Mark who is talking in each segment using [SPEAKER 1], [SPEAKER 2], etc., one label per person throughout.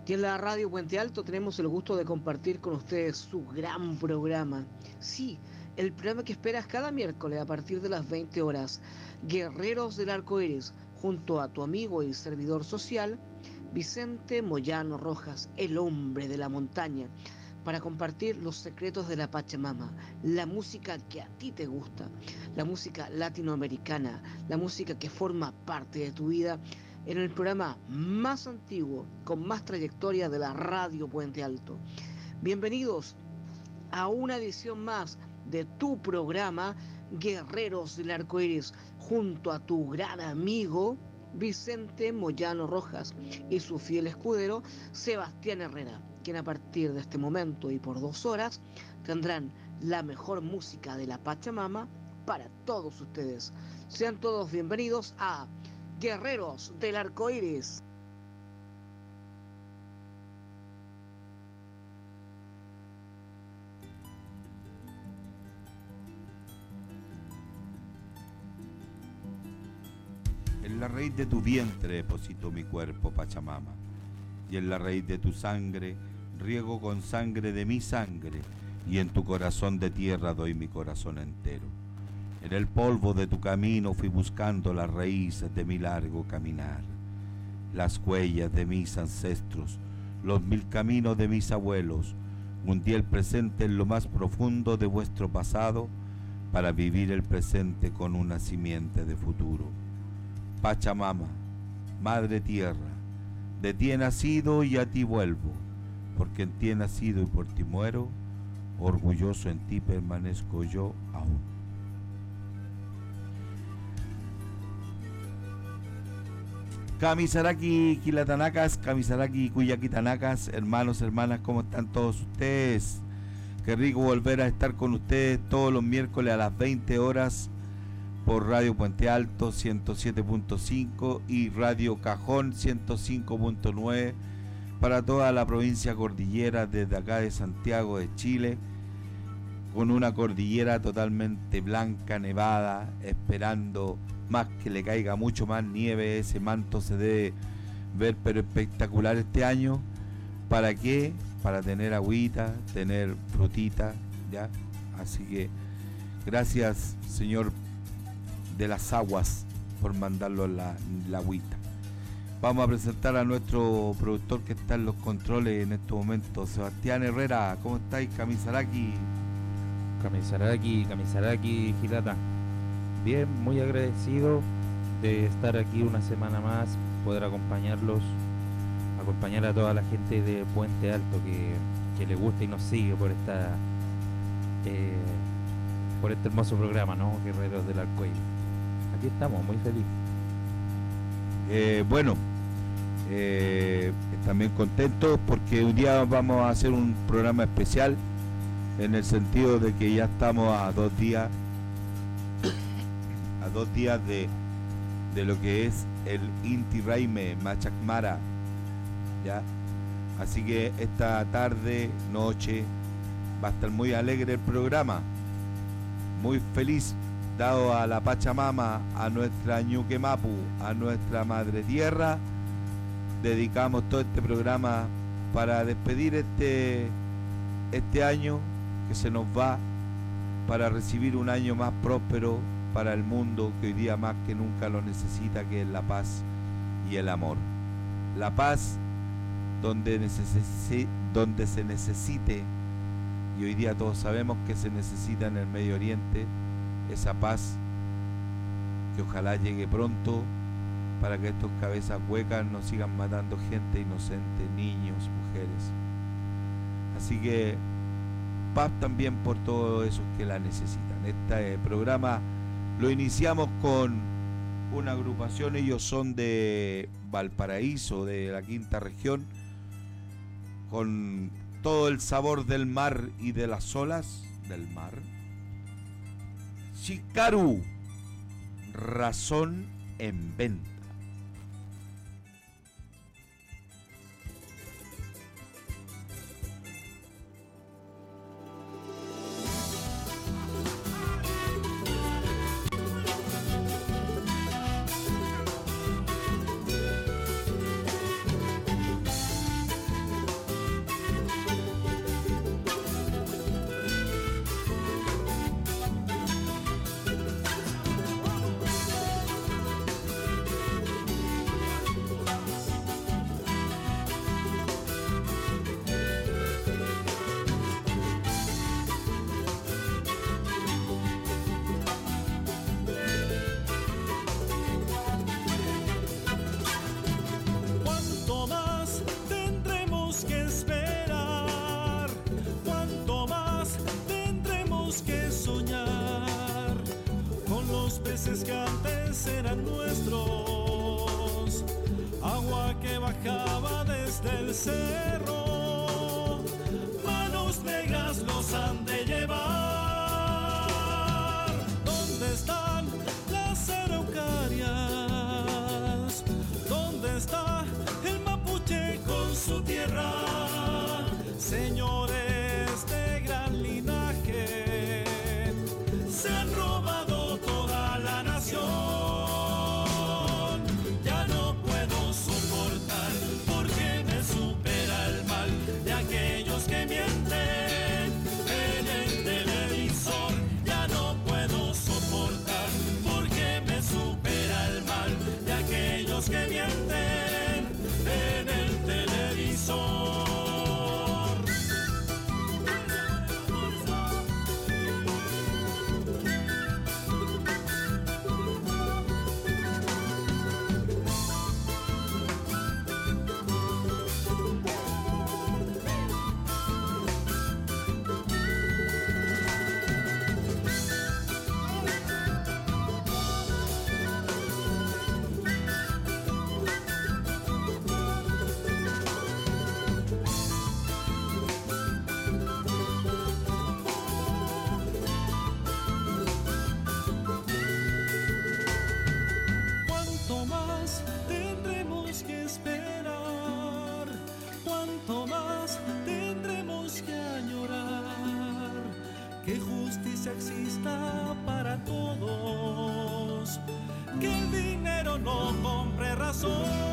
[SPEAKER 1] Y en la radio Puente Alto tenemos el gusto de compartir con ustedes su gran programa. Sí, el programa que esperas cada miércoles a partir de las 20 horas. Guerreros del Arco Iris, junto a tu amigo y servidor social, Vicente Moyano Rojas, el hombre de la montaña, para compartir los secretos de la Pachamama, la música que a ti te gusta, la música latinoamericana, la música que forma parte de tu vida, en el programa más antiguo, con más trayectoria de la radio Puente Alto. Bienvenidos a una edición más de tu programa Guerreros del Arco Iris, junto a tu gran amigo Vicente Moyano Rojas y su fiel escudero Sebastián Herrera, quien a partir de este momento y por 2 horas tendrán la mejor música de la Pachamama para todos ustedes. Sean todos bienvenidos a Guerreros del Arco Iris.
[SPEAKER 2] En la raíz de tu vientre deposito mi cuerpo, Pachamama, y en la raíz de tu sangre riego con sangre de mi sangre, y en tu corazón de tierra doy mi corazón entero. En el polvo de tu camino fui buscando las raíces de mi largo caminar, las huellas de mis ancestros, los 1000 caminos de mis abuelos. Hundí el presente en lo más profundo de vuestro pasado para vivir el presente con una simiente de futuro. Pachamama, Madre Tierra, de ti he nacido y a ti vuelvo, porque en ti he nacido y por ti muero, orgulloso en ti permanezco yo aún. Kamisaraki, Kilatanakas, Kamisaraki, Kuyakitanakas, hermanos, hermanas, ¿cómo están todos ustedes? Qué rico volver a estar con ustedes todos los miércoles a las 20 horas por Radio Puente Alto 107.5 y Radio Cajón 105.9 para toda la provincia cordillera desde acá de Santiago de Chile, con una cordillera totalmente blanca, nevada, esperando más que le caiga mucho más nieve. Ese manto se debe ver pero espectacular este año. ¿Para qué? Para tener agüita, tener frutita, ¿ya? Así que gracias, Señor de las aguas, por mandarlo la agüita. Vamos a presentar a nuestro productor que está en los controles en estos momentos, Sebastián Herrera. ¿Cómo estáis, Kamisaraki?
[SPEAKER 3] Kamisaraki, Gilata. Bien, muy agradecido de estar aquí una semana más, poder acompañar a toda la gente de Puente Alto que le gusta y nos sigue por este hermoso programa, ¿no? Guerreros del Arco Iris. Aquí estamos, muy feliz.
[SPEAKER 2] También contentos porque un día vamos a hacer un programa especial, en el sentido de que ya estamos a 2 días de lo que es el Inti Raymi Machacmara, ¿ya? Así que esta tarde, noche, va a estar muy alegre el programa, muy feliz, dado a la Pachamama, a nuestra Ñuque Mapu, a nuestra Madre Tierra. Dedicamos todo este programa para despedir este año que se nos va, para recibir un año más próspero para el mundo, que hoy día más que nunca lo necesita, que es la paz y el amor. La paz donde se necesite, y hoy día todos sabemos que se necesita en el Medio Oriente, esa paz que ojalá llegue pronto, para que estos cabezas huecas no sigan matando gente inocente, niños, mujeres. Así que paz también por todos esos que la necesitan. Este programa lo iniciamos con una agrupación, ellos son de Valparaíso, de la quinta región, con todo el sabor del mar y de las olas del mar. Chikaru, razón en venta.
[SPEAKER 4] montes que antes eran nuestros, agua que bajaba desde el cerro, manos negras los han de llevar. ¿Dónde están las araucarias? ¿Dónde está el mapuche con su tierra? Señores de gran linaje, se han robado toda la nación. Ya no puedo soportar porque me supera el mal de aquellos que mienten en el televisor. Ya no puedo soportar porque me supera el mal de aquellos que mienten en el televisor. Exista para todos, que el dinero no compre razón.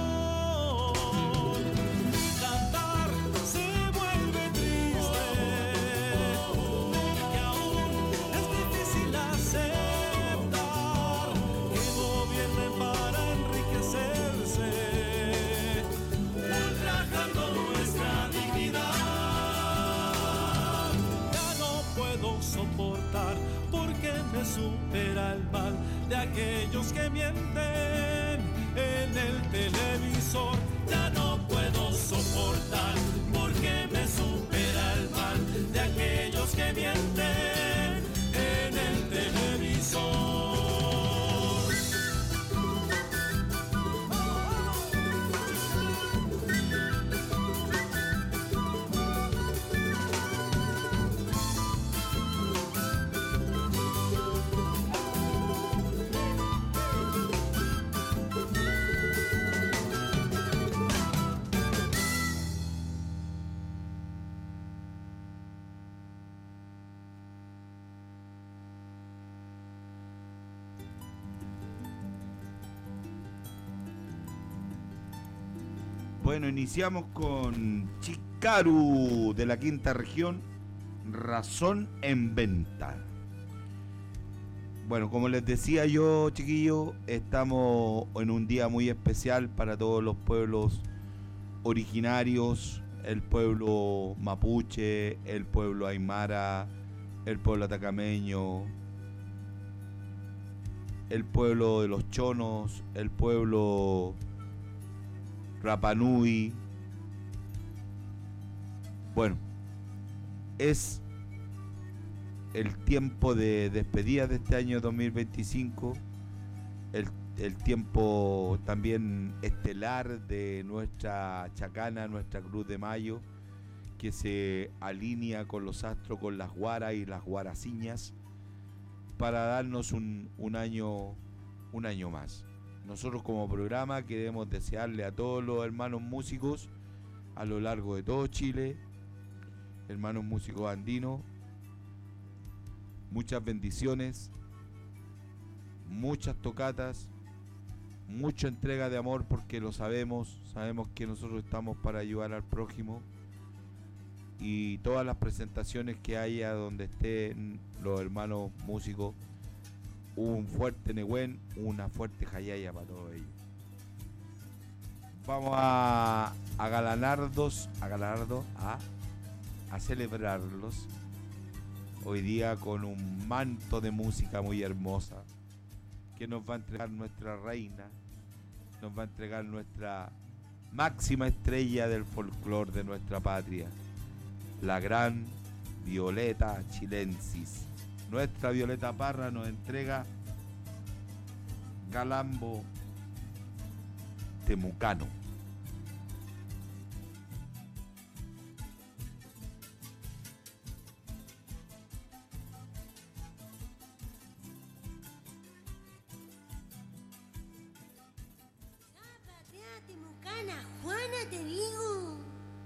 [SPEAKER 4] Mi cantar se vuelve triste, porque aún es difícil aceptar que gobiernen para enriquecerse, ultrajando nuestra dignidad. Ya no puedo soportar porque me supera el mal de aquellos que mienten en el televisor. Ya no puedo soportar porque me supera el mal de aquellos que mienten en el televisor.
[SPEAKER 2] Bueno, iniciamos con Chicaru de la quinta región, Razón en Venta. Bueno, como les decía yo, chiquillos, estamos en un día muy especial para todos los pueblos originarios, el pueblo mapuche, el pueblo aymara, el pueblo atacameño, el pueblo de los chonos, el pueblo Rapa Nui. Bueno, es el tiempo de despedida de este año 2025, el tiempo también estelar de nuestra chacana, nuestra Cruz de Mayo, que se alinea con los astros, con las guaras y las guaraciñas, para darnos un año más. Nosotros como programa queremos desearle a todos los hermanos músicos a lo largo de todo Chile, hermanos músicos andinos, muchas bendiciones, muchas tocatas, mucha entrega de amor, porque lo sabemos que nosotros estamos para ayudar al prójimo, y todas las presentaciones que haya donde estén los hermanos músicos, un fuerte Nehuen, una fuerte Jayaya para todos ellos. Vamos a celebrarlos hoy día con un manto de música muy hermosa que nos va a entregar nuestra reina, nos va a entregar nuestra máxima estrella del folclore de nuestra patria, la gran Violeta Chilensis. Nuestra Violeta Parra nos entrega Calambo Temucano.
[SPEAKER 5] Temucana, Juana, te digo.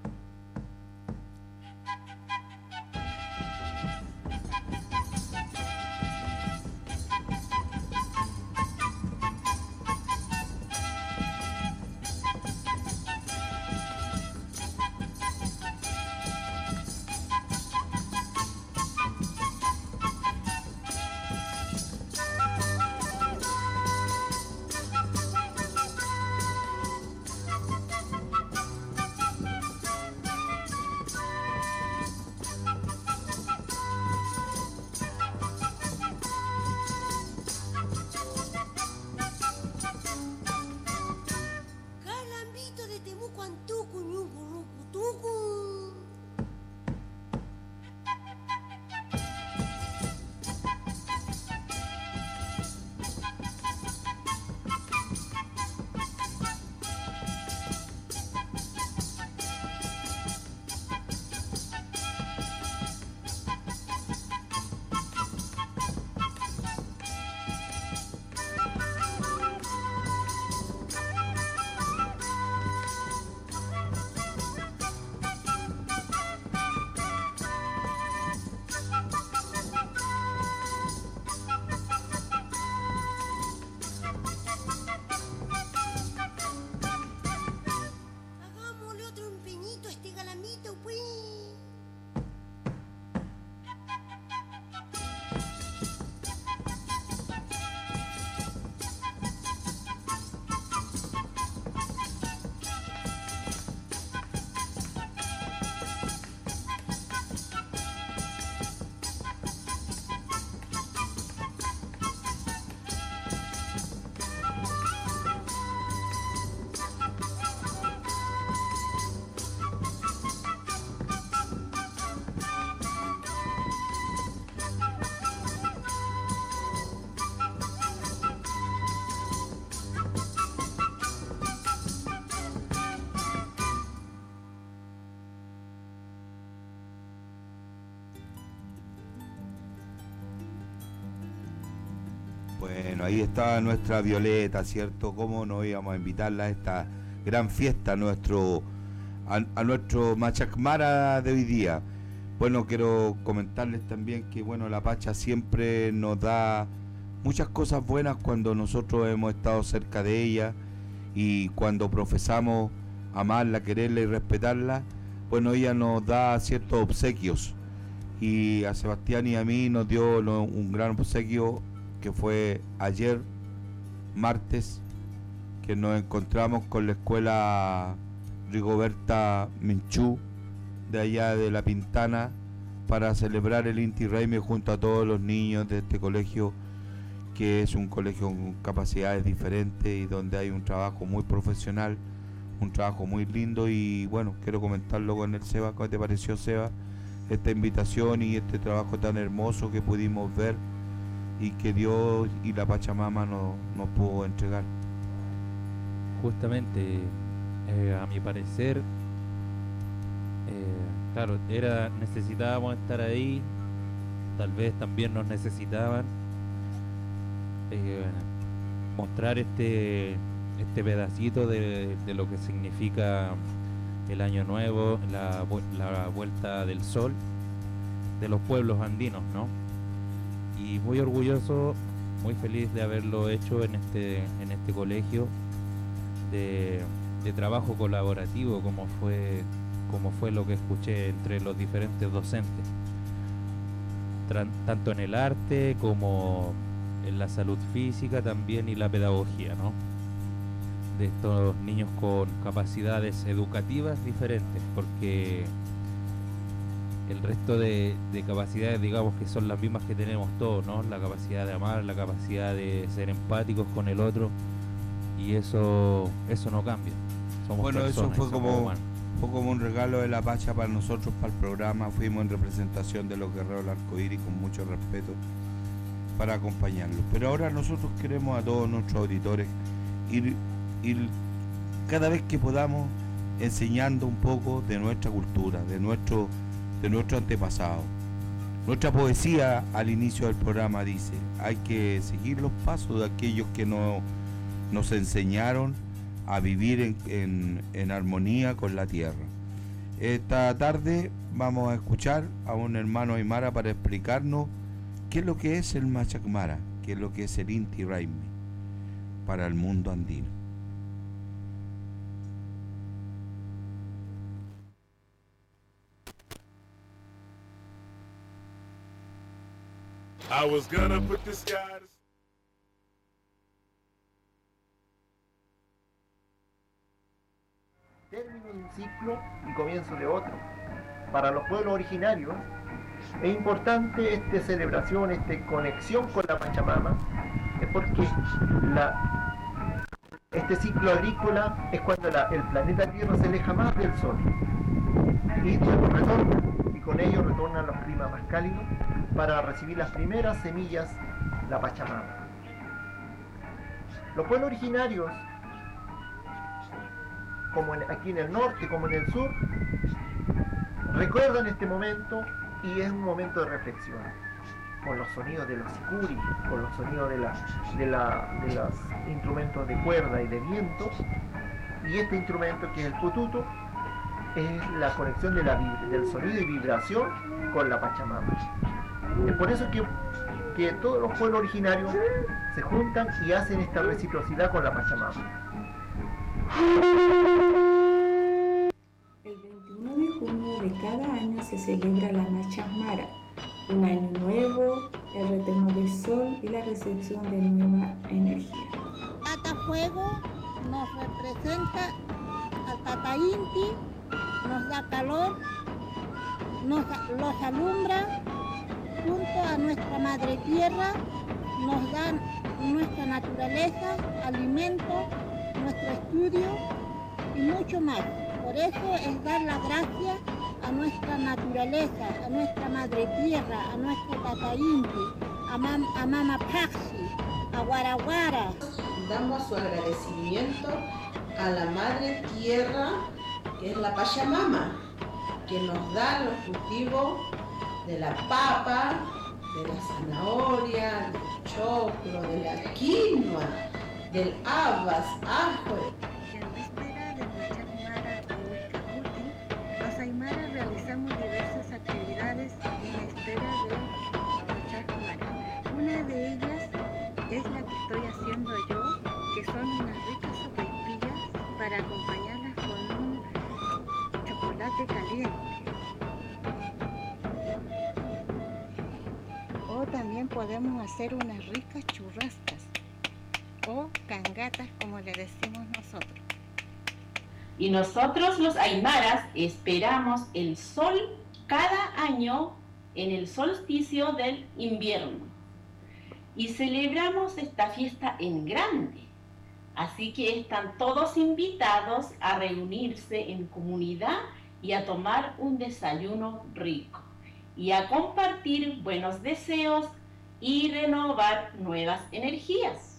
[SPEAKER 2] Bueno, ahí está nuestra Violeta, ¿cierto? ¿Cómo no íbamos a invitarla a esta gran fiesta, a nuestro Machacmara de hoy día? Bueno, quiero comentarles también que, bueno, la Pacha siempre nos da muchas cosas buenas cuando nosotros hemos estado cerca de ella y cuando profesamos amarla, quererla y respetarla. Bueno, ella nos da ciertos obsequios y a Sebastián y a mí nos dio un gran obsequio que fue ayer, martes, que nos encontramos con la escuela Rigoberta Menchú de allá de La Pintana para celebrar el Inti Raymi junto a todos los niños de este colegio, que es un colegio con capacidades diferentes y donde hay un trabajo muy profesional, un trabajo muy lindo. Y bueno, quiero comentarlo con el Seba. ¿Cómo te pareció, Seba, esta invitación y este trabajo tan hermoso que pudimos ver y que Dios y la Pachamama nos pudo entregar?
[SPEAKER 3] Justamente, a mi parecer, claro, necesitábamos estar ahí, tal vez también nos necesitaban, mostrar este pedacito de lo que significa el Año Nuevo, la vuelta del sol de los pueblos andinos, ¿no? Y muy orgulloso, muy feliz de haberlo hecho en este colegio de trabajo colaborativo, como fue lo que escuché entre los diferentes docentes, tanto en el arte como en la salud física también y la pedagogía, ¿no? De estos niños con capacidades educativas diferentes, porque el resto de capacidades, digamos, que son las mismas que tenemos todos, ¿no? La capacidad de amar, la capacidad de ser empáticos con el otro, y eso no cambia. Somos
[SPEAKER 2] bueno,
[SPEAKER 3] personas,
[SPEAKER 2] eso fue como
[SPEAKER 3] un
[SPEAKER 2] regalo de la Pacha para nosotros, para el programa. Fuimos en representación de los guerreros del arcoíris con mucho respeto. para acompañarlos. Pero ahora nosotros queremos a todos nuestros auditores ir cada vez que podamos enseñando un poco de nuestra cultura, de nuestro antepasado. Nuestra poesía al inicio del programa dice: hay que seguir los pasos de aquellos que nos enseñaron a vivir en armonía con la tierra. Esta tarde vamos a escuchar a un hermano aymara para explicarnos qué es lo que es el Machacmara, qué es lo que es el Inti Raymi para el mundo andino.
[SPEAKER 6] I was gonna put this guy to...
[SPEAKER 7] Término de un ciclo y comienzo de otro. Para los pueblos originarios es importante esta celebración, esta conexión con la Pachamama, es porque este ciclo agrícola es cuando el planeta Tierra se aleja más del Sol y retorna, y con ello retornan los climas más cálidos para recibir las primeras semillas, la Pachamama. Los pueblos originarios, como aquí en el norte como en el sur, recuerdan este momento y es un momento de reflexión, con los sonidos de los sicuri, con los sonidos de los instrumentos de cuerda y de viento, y este instrumento que es el pututo es la conexión del sonido y vibración con la Pachamama. Es por eso que todos los pueblos originarios se juntan y hacen esta reciprocidad con la Pachamama.
[SPEAKER 8] El 21 de junio de cada año se celebra la Machacmara, un año nuevo, el retorno del sol y la recepción de nueva energía.
[SPEAKER 5] Fuego nos representa al Tata Inti, nos da calor, los alumbra junto a nuestra madre tierra, nos da nuestra naturaleza, alimento, nuestro estudio y mucho más. Por eso es dar las gracias a nuestra naturaleza, a nuestra madre tierra, a nuestro Tata Inti, a Mama Paxi, a Guaraguara.
[SPEAKER 9] Damos su agradecimiento a la madre tierra, que es la Pachamama, que nos da los cultivos de la papa, de la zanahoria, del choclo, de la quinoa, del habas, ajo.
[SPEAKER 10] En víspera del Machacmara o Huizcacuti, los aymaras realizamos diversas actividades en espera del Machacmara. Una de ellas es la que estoy haciendo yo, que son unas ricas sopaipillas para acompañarlas con un chocolate caliente. O también podemos hacer unas ricas churrascas o cangatas, como le decimos nosotros.
[SPEAKER 11] Y nosotros los aymaras esperamos el sol cada año en el solsticio del invierno y celebramos esta fiesta en grande. Así que están todos invitados a reunirse en comunidad y a tomar un desayuno rico y a compartir buenos deseos y renovar nuevas energías.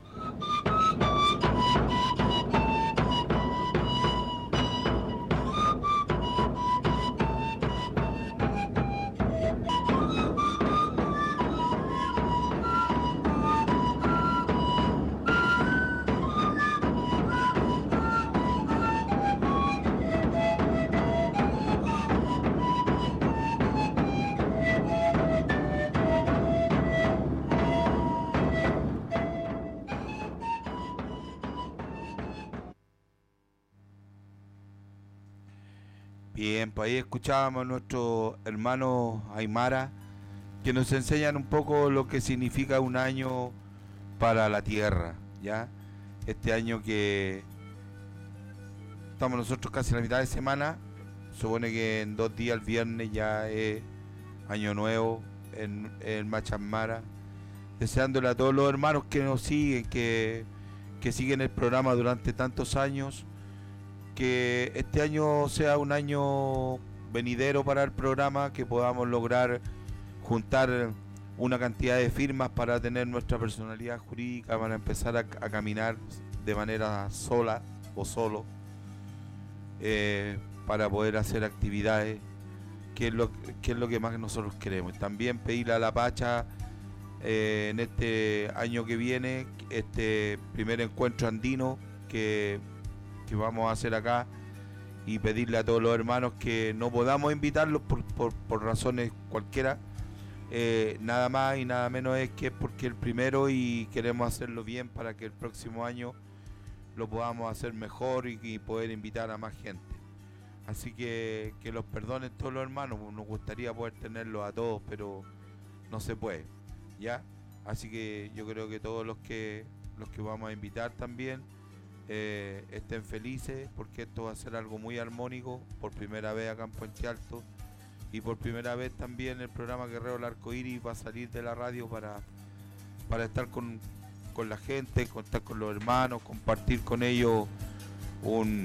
[SPEAKER 2] Bien, pues ahí escuchábamos a nuestros hermanos aymara que nos enseñan un poco lo que significa un año para la tierra, ¿ya? Este año que estamos nosotros casi en la mitad de semana, supone que en 2 días, el viernes, ya es año nuevo en Machacmara, deseándole a todos los hermanos que nos siguen, que siguen el programa durante tantos años, que este año sea un año venidero para el programa, que podamos lograr juntar una cantidad de firmas para tener nuestra personalidad jurídica, para empezar a caminar de manera sola o solo, para poder hacer actividades, que es lo que más nosotros queremos. También pedirle a la Pacha en este año que viene, este primer encuentro andino que vamos a hacer acá, y pedirle a todos los hermanos que no podamos invitarlos por razones cualquiera, nada más y nada menos es que es porque el primero y queremos hacerlo bien para que el próximo año lo podamos hacer mejor y poder invitar a más gente. Así que los perdonen todos los hermanos, nos gustaría poder tenerlos a todos, pero no se puede, ¿ya? Así que yo creo que todos los que vamos a invitar también estén felices, porque esto va a ser algo muy armónico, por primera vez acá en Puente Alto, y por primera vez también el programa Guerrero del Arcoíris va a salir de la radio para estar con la gente, estar con los hermanos, compartir con ellos un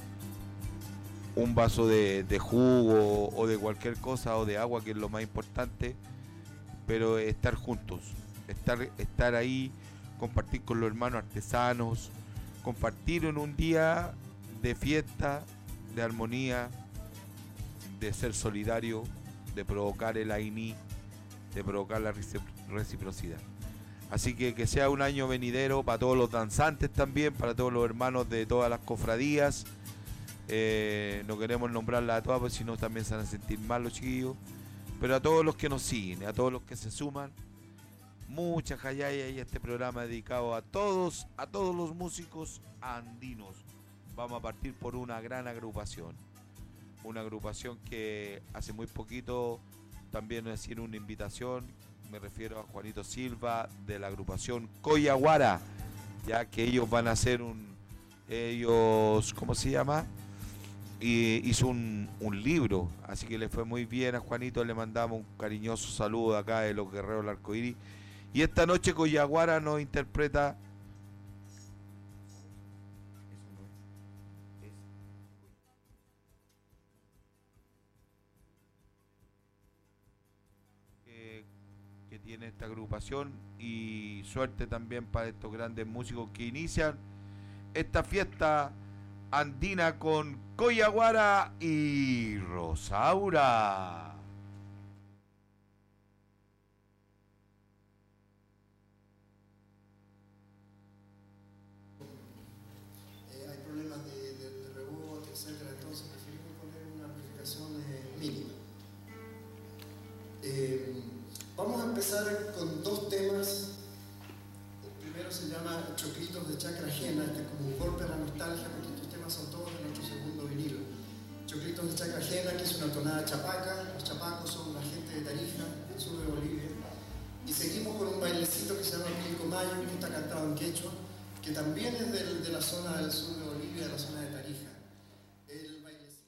[SPEAKER 2] vaso de jugo o de cualquier cosa, o de agua, que es lo más importante, pero estar juntos, estar ahí, compartir con los hermanos artesanos, compartir en un día de fiesta, de armonía, de ser solidario, de provocar el AINI, de provocar la reciprocidad. Así que sea un año venidero para todos los danzantes también, para todos los hermanos de todas las cofradías. No queremos nombrarlas a todas, porque si no también se van a sentir mal los chiquillos. Pero a todos los que nos siguen, a todos los que se suman, muchas jayayas, y este programa dedicado a todos los músicos andinos. Vamos a partir por una gran agrupación. Una agrupación que hace muy poquito también nos hicieron una invitación. Me refiero a Juanito Silva de la agrupación Coyaguara, ya que ellos van a hacer ¿cómo se llama? Hizo un libro, así que le fue muy bien a Juanito. Le mandamos un cariñoso saludo acá de los Guerreros del Arcoíris. Y esta noche Coyaguara nos interpreta que tiene esta agrupación, y suerte también para estos grandes músicos que inician esta fiesta andina con Coyaguara y Rosaura.
[SPEAKER 12] Hay problemas de rebote, etcétera, entonces preferimos poner una amplificación mínima. Vamos a empezar con dos temas. El primero se llama Choclitos de Chacra Ajena, que es como un golpe a la nostalgia, porque estos temas son todos de nuestro segundo vinilo. Choclitos de Chacra Ajena, que es una tonada chapaca. Los chapacos son la gente de Tarija, del sur de Bolivia. Y seguimos con un bailecito que se llama Pilcomayo, que está cantado en quechua, que también es de la zona del sur de Bolivia, de la zona de Tarija. El bailecito.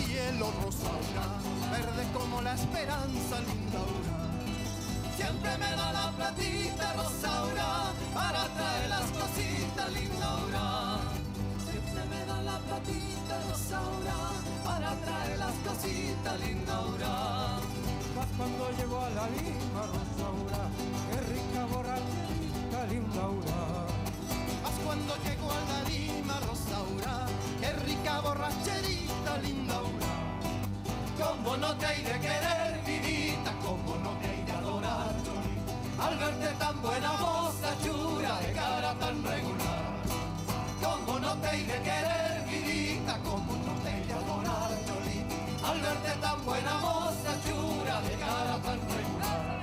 [SPEAKER 13] cielo, Rosaura, verde como la esperanza, Lindaura. Siempre me da la platita, Rosaura, para traer las cositas, Lindaura. Siempre me da la platita, Rosaura, para traer las cositas, Lindaura.
[SPEAKER 14] Mas cuando llegó a la Lima, Rosaura, qué rica borrachera, Lindaura.
[SPEAKER 13] Mas cuando llegó a la Lima, Rosaura, qué rica borracherita, Lindaura. Como no te hay de querer, vidita, como no te hay de adorar, Choli, al verte tan buena moza, chura, de cara tan regular. Como no te hay de querer, vidita, como no te hay de adorar, Choli, al verte tan buena moza, chura, de cara tan regular.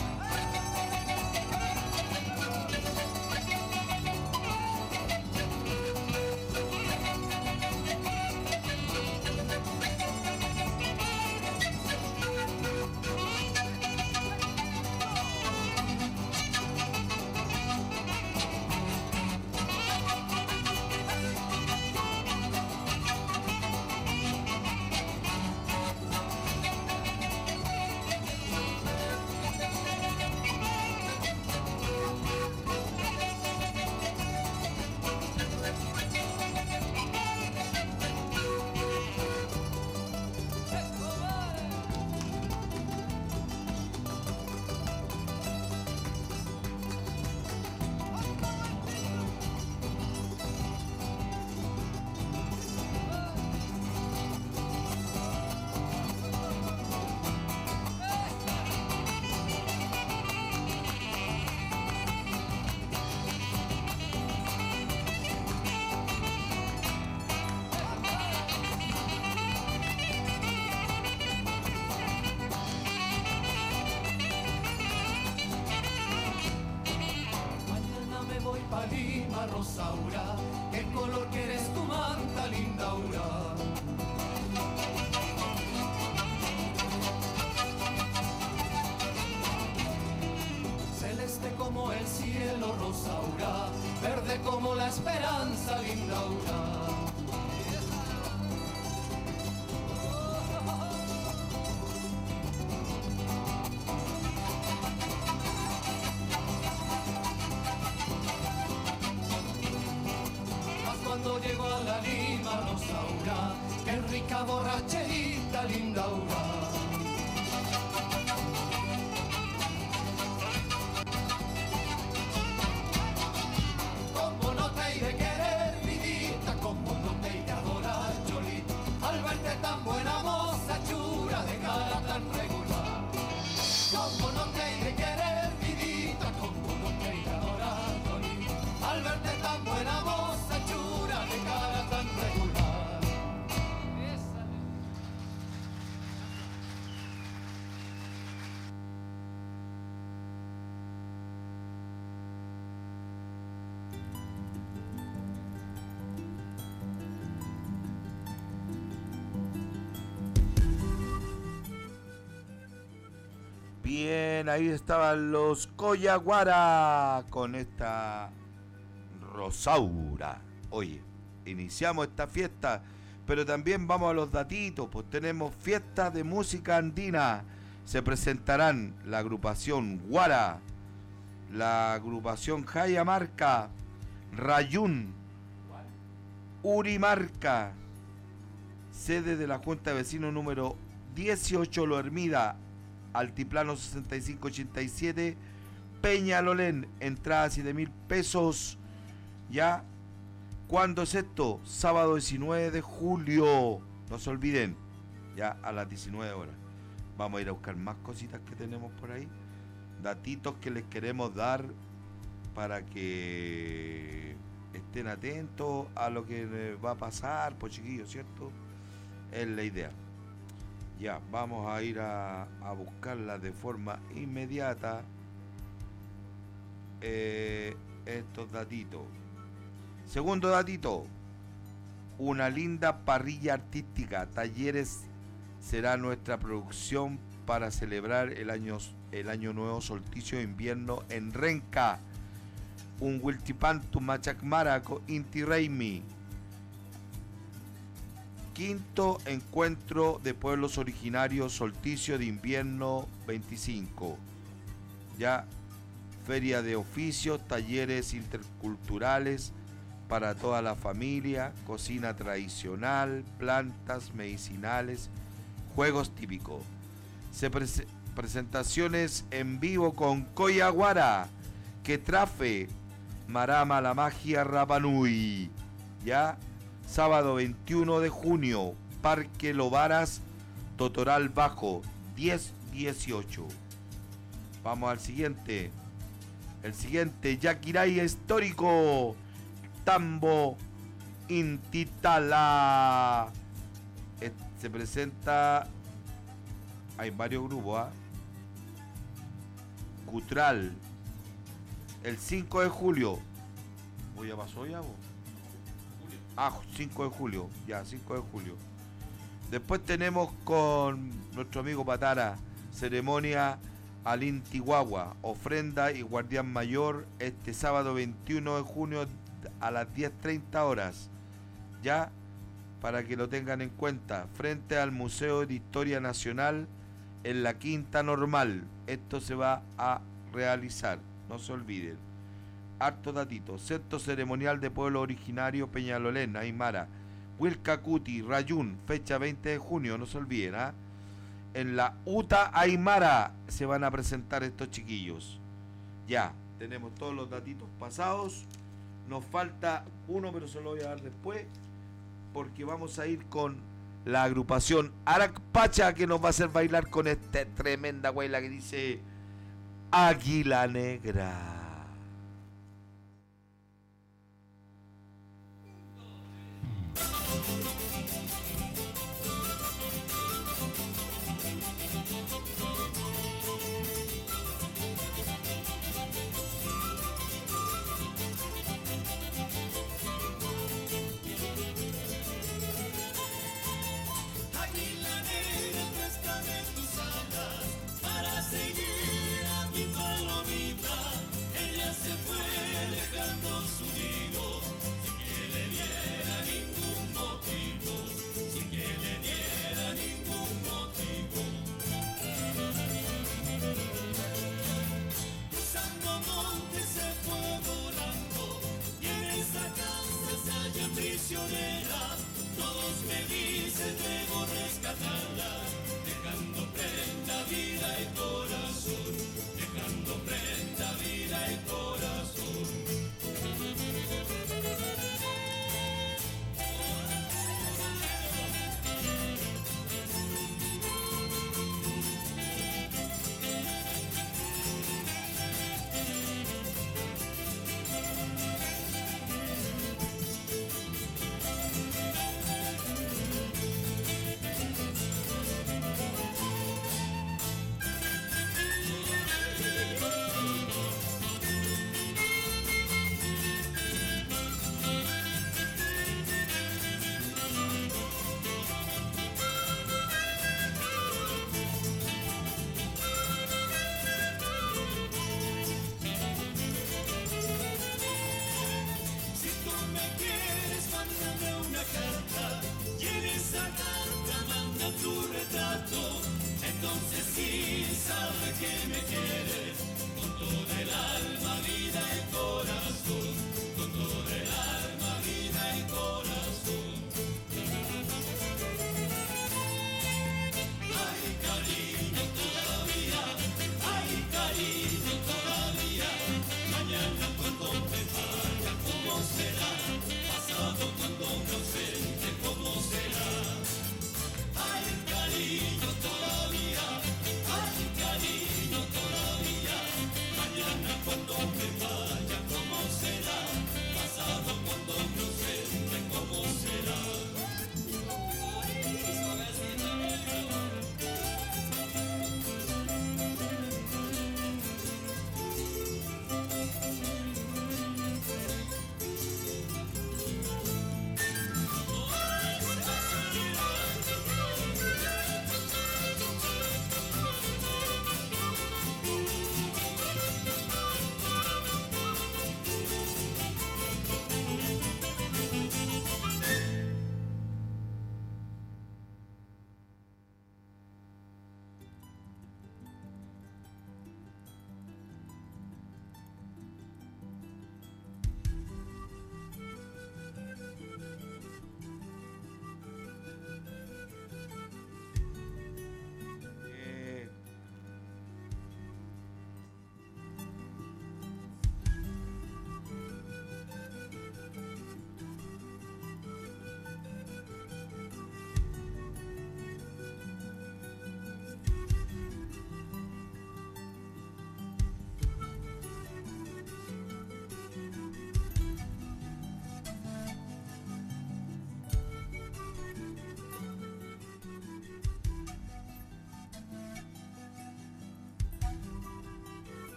[SPEAKER 13] Rosaura, ¿qué color quieres tu manta, Lindaura? Celeste como el cielo, Rosaura, verde como la esperanza, Lindaura. Cuando llegó a la Lima, Rosaura, qué rica borracherita, Lindaura. Como no te hay de querer, vidita, como no te hay de adorar, Choli, al verte tan buena moza, chura, de cara tan regular. Como no te hay de querer, vidita, como no te hay de adorar, Choli, al verte tan buena moza, chura, de cara tan regular.
[SPEAKER 2] Bien, ahí estaban los Coyaguara con esta Rosaura. Oye, iniciamos esta fiesta, pero también vamos a los datitos, pues tenemos fiestas de música andina. Se presentarán la agrupación Guara, la agrupación Jayamarca, Rayún, Urimarca, sede de la Junta de Vecinos número 18 Lo Hermida, Altiplano 6587, Peñalolén, entrada 7.000 pesos. Ya, ¿cuándo es esto? Sábado 19 de julio, no se olviden, ya a las 19 horas. Vamos a ir a buscar más cositas que tenemos por ahí, datitos que les queremos dar para que estén atentos a lo que les va a pasar, pues chiquillos, ¿cierto? Es la idea. Ya, vamos a ir a buscarla de forma inmediata, estos datitos. Segundo datito, una linda parrilla artística, talleres será nuestra producción para celebrar el año nuevo solsticio de invierno en Renca. Un Wiltipantu Machacmara Inti Reimi. quinto encuentro de pueblos originarios solsticio de invierno 25. Ya, feria de oficios, talleres interculturales para toda la familia, cocina tradicional, plantas medicinales, juegos típicos. Presentaciones en vivo con Coyaguara, Quetrafe, Marama la Magia Rapanui. Ya, sábado 21 de junio, Parque Lobaras, Totoral Bajo, 10-18. Vamos al siguiente. El siguiente, Yaquiray Histórico, Tambo, Intitala. Se presenta, hay varios grupos, Cutral, el 5 de julio. ¿Ya pasó ya vos? 5 de julio, ya, 5 de julio. Después tenemos con nuestro amigo Patara, ceremonia al Intihuahua, ofrenda y guardián mayor este sábado 21 de junio a las 10:30 horas. Ya, para que lo tengan en cuenta, frente al Museo de Historia Nacional en la Quinta Normal. Esto se va a realizar, no se olviden. Harto datito. Centro Ceremonial de Pueblo Originario Peñalolén, Aymara, Huilcacuti, Rayún, fecha 20 de junio, no se olviden, ¿ah? En la UTA Aymara se van a presentar estos chiquillos. Ya, tenemos todos los datitos pasados. Nos falta uno, pero se lo voy a dar después, porque vamos a ir con la agrupación Aracpacha, que nos va a hacer bailar con esta tremenda huela que dice Águila Negra.
[SPEAKER 13] Seguir a mi palomita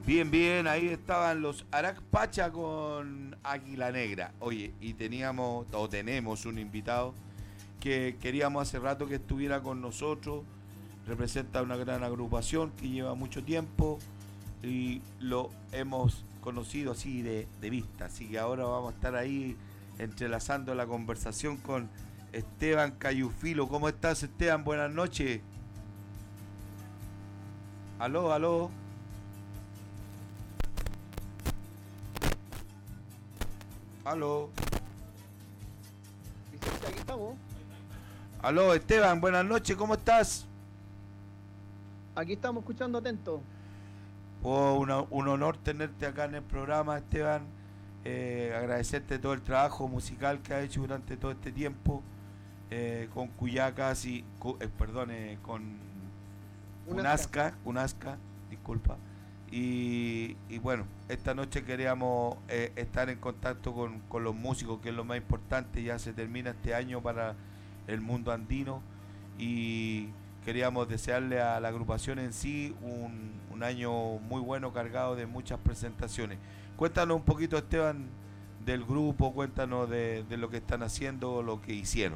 [SPEAKER 2] Bien, bien, ahí estaban los Arac Pacha con Águila Negra. Oye, y tenemos un invitado que queríamos hace rato que estuviera con nosotros. Representa una gran agrupación que lleva mucho tiempo y lo hemos conocido así de vista. Así que ahora vamos a estar ahí entrelazando la conversación con Esteban Cayufilo. ¿Cómo estás, Esteban? Buenas noches. Aló, aló. Aló.
[SPEAKER 15] Vicente, aquí estamos.
[SPEAKER 2] Aló, Esteban, buenas noches, ¿cómo estás?
[SPEAKER 15] Aquí estamos escuchando atento.
[SPEAKER 2] Oh, un honor tenerte acá en el programa, Esteban. Agradecerte todo el trabajo musical que has hecho durante todo este tiempo con Cuyacas y con Cunasca, disculpa. Y bueno, esta noche queríamos estar en contacto con los músicos, que es lo más importante. Ya se termina este año para el mundo andino y queríamos desearle a la agrupación en sí un año muy bueno, cargado de muchas presentaciones. Cuéntanos un poquito, Esteban, del grupo, cuéntanos de lo que están haciendo, lo que hicieron.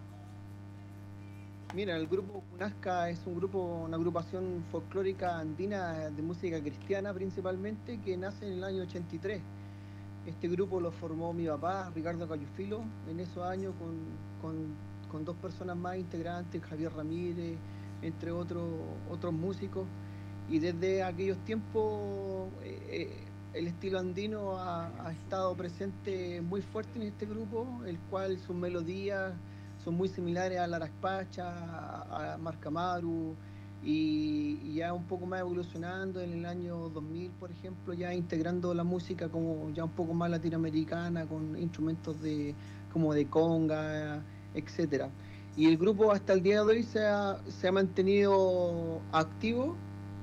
[SPEAKER 15] Mira, el grupo Cunasca es una agrupación folclórica andina de música cristiana principalmente, que nace en el año 83. Este grupo lo formó mi papá, Ricardo Cayufilo, en esos años con dos personas más integrantes, Javier Ramírez, entre otros músicos. Y desde aquellos tiempos el estilo andino ha estado presente muy fuerte en este grupo, el cual sus melodías son muy similares a la Araspacha, a Marcamaru, y ya un poco más evolucionando en el año 2000, por ejemplo, ya integrando la música como ya un poco más latinoamericana, con instrumentos como de conga, etcétera. Y el grupo hasta el día de hoy se ha mantenido activo,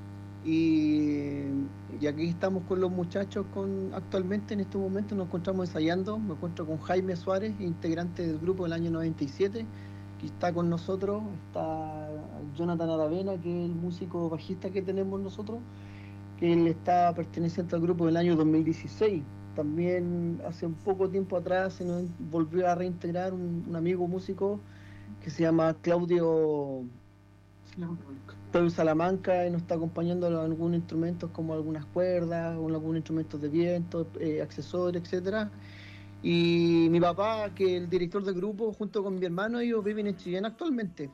[SPEAKER 15] y aquí estamos con los muchachos actualmente en este momento nos encontramos ensayando. Me encuentro con Jaime Suárez, integrante del grupo del año 97, que está con nosotros. Está Jonathan Aravena, que es el músico bajista que tenemos nosotros, que él está perteneciente al grupo del año 2016. También hace un poco tiempo atrás se nos volvió a reintegrar un amigo músico que se llama Claudio Salamanca, y nos está acompañando en algunos instrumentos como algunas cuerdas, o algunos instrumentos de viento, accesorios, etcétera. Y mi papá, que es el director del grupo, junto con mi hermano, ellos viven en Chillán actualmente,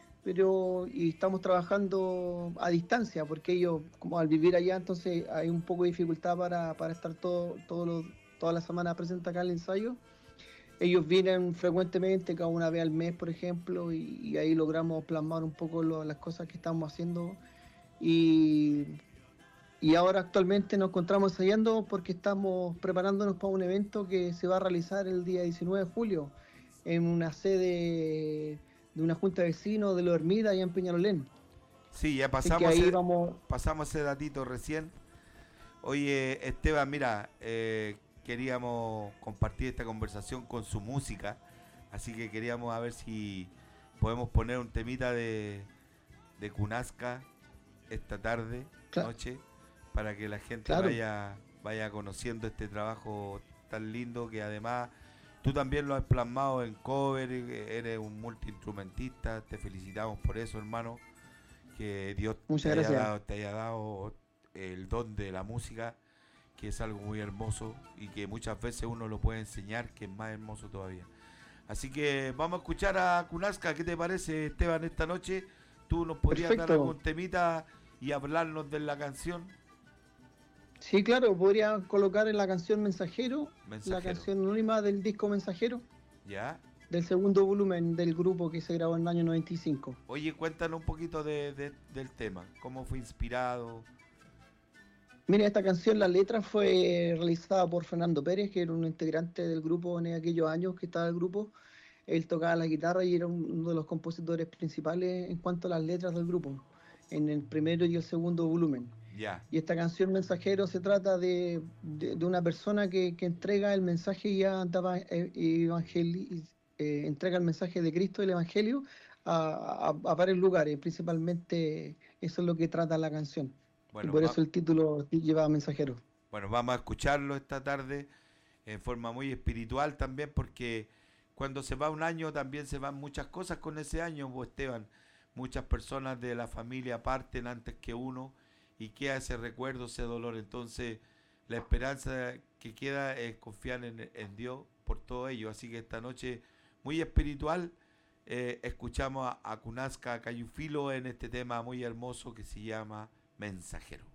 [SPEAKER 15] y estamos trabajando a distancia, porque ellos, como al vivir allá, entonces hay un poco de dificultad para estar toda la semana presente acá en el ensayo. Ellos vienen frecuentemente, cada una vez al mes, por ejemplo, y ahí logramos plasmar un poco las cosas que estamos haciendo. Y ahora actualmente nos encontramos ensayando porque estamos preparándonos para un evento que se va a realizar el día 19 de julio en una sede de una junta de vecinos de Los Hermidas, allá en Peñalolén.
[SPEAKER 2] Sí, ya pasamos ese datito recién. Oye, Esteban, mira, queríamos compartir esta conversación con su música, así que queríamos a ver si podemos poner un temita de Cunasca esta tarde, noche, para que la gente vaya conociendo este trabajo tan lindo, que además tú también lo has plasmado en cover, eres un multiinstrumentista. Te felicitamos por eso, hermano, que Dios te haya dado el don de la música, que es algo muy hermoso y que muchas veces uno lo puede enseñar, que es más hermoso todavía. Así que vamos a escuchar a Cunasca. ¿Qué te parece, Esteban, esta noche? ¿Tú nos podrías dar algún temita y hablarnos de la canción?
[SPEAKER 15] Sí, claro, podría colocar en la canción Mensajero, la canción anónima del disco Mensajero,
[SPEAKER 2] ¿ya?
[SPEAKER 15] Del segundo volumen del grupo que se grabó en el año 95.
[SPEAKER 2] Oye, cuéntanos un poquito del tema, cómo fue inspirado.
[SPEAKER 15] Mira, esta canción, la letra fue realizada por Fernando Pérez, que era un integrante del grupo en aquellos años que estaba el grupo. Él tocaba la guitarra y era uno de los compositores principales en cuanto a las letras del grupo, en el primero y el segundo volumen.
[SPEAKER 2] Yeah.
[SPEAKER 15] Y esta canción Mensajero se trata de una persona que entrega el mensaje y entrega el mensaje de Cristo, el Evangelio, a varios lugares. Principalmente eso es lo que trata la canción. y por eso el título lleva Mensajero.
[SPEAKER 2] Bueno, vamos a escucharlo esta tarde en forma muy espiritual también, porque cuando se va un año también se van muchas cosas con ese año, pues, Esteban. Muchas personas de la familia parten antes que uno y queda ese recuerdo, ese dolor. Entonces, la esperanza que queda es confiar en Dios por todo ello. Así que esta noche, muy espiritual, escuchamos a Kunasca Cayufilo en este tema muy hermoso que se llama Mensajero.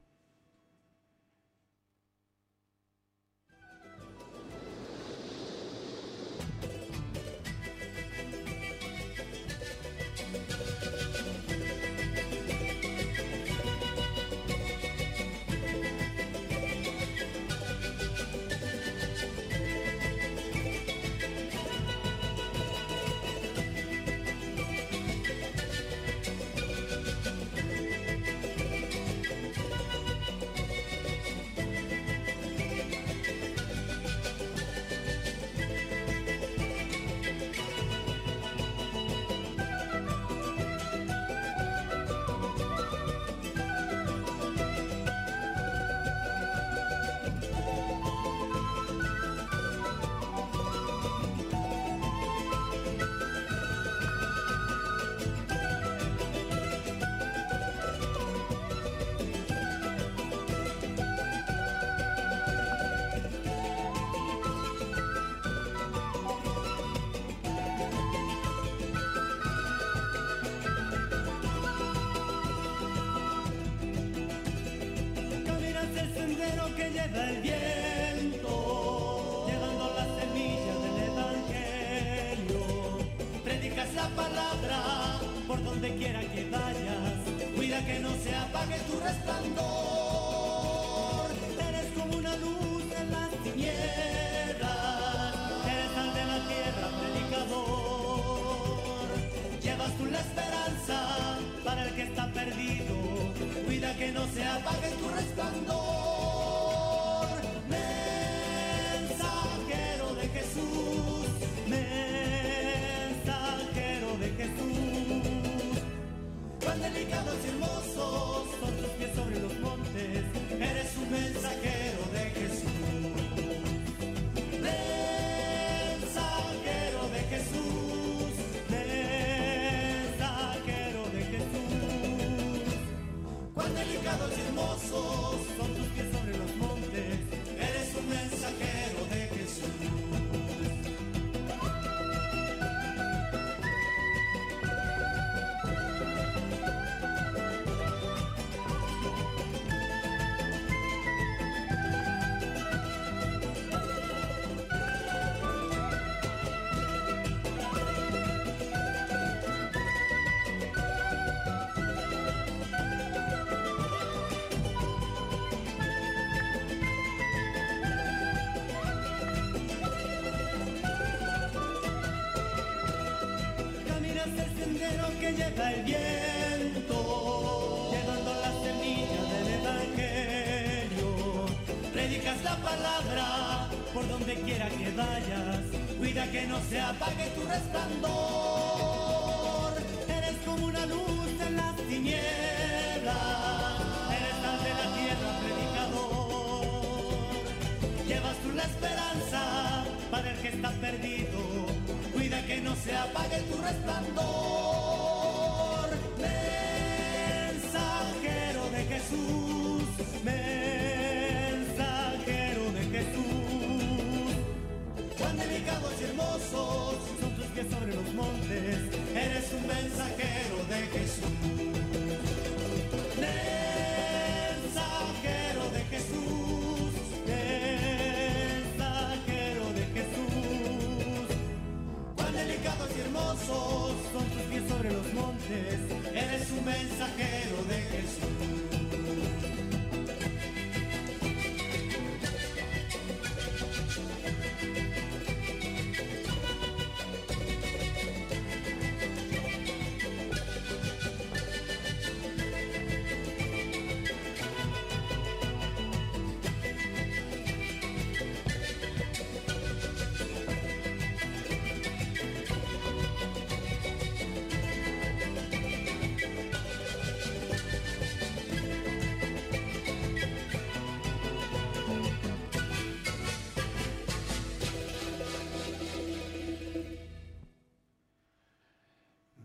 [SPEAKER 4] El viento, llevando la semilla del evangelio, predicas la palabra por donde quiera que vayas, cuida que no se apague tu resplandor. Eres como una luz en las tinieblas, eres sal de la tierra, predicador. Llevas tú la esperanza para el que está perdido, cuida que no se apague tu resplandor. Cuán delicados y hermosos son tus pies sobre los montes, eres un mensajero de Jesús. Mensajero de Jesús, mensajero de Jesús. Cuán delicados y hermosos son tus pies sobre los montes, eres un mensajero de Jesús. Que lleva el viento, llevando la semilla del evangelio, predicas la palabra por donde quiera que vayas, cuida que no se apague tu resplandor. Eres como una luz en las tinieblas, eres sal de la tierra, predicador. Llevas tú la esperanza para el que está perdido, cuida que no se apague tu resplandor. Mensajero de Jesús, mensajero de Jesús. Cuán delicados y hermosos son tus pies sobre los montes, eres un mensajero de Jesús. Mensajero de Jesús, mensajero de Jesús. Cuán delicados y hermosos son tus pies sobre los montes, eres un mensajero de Jesús.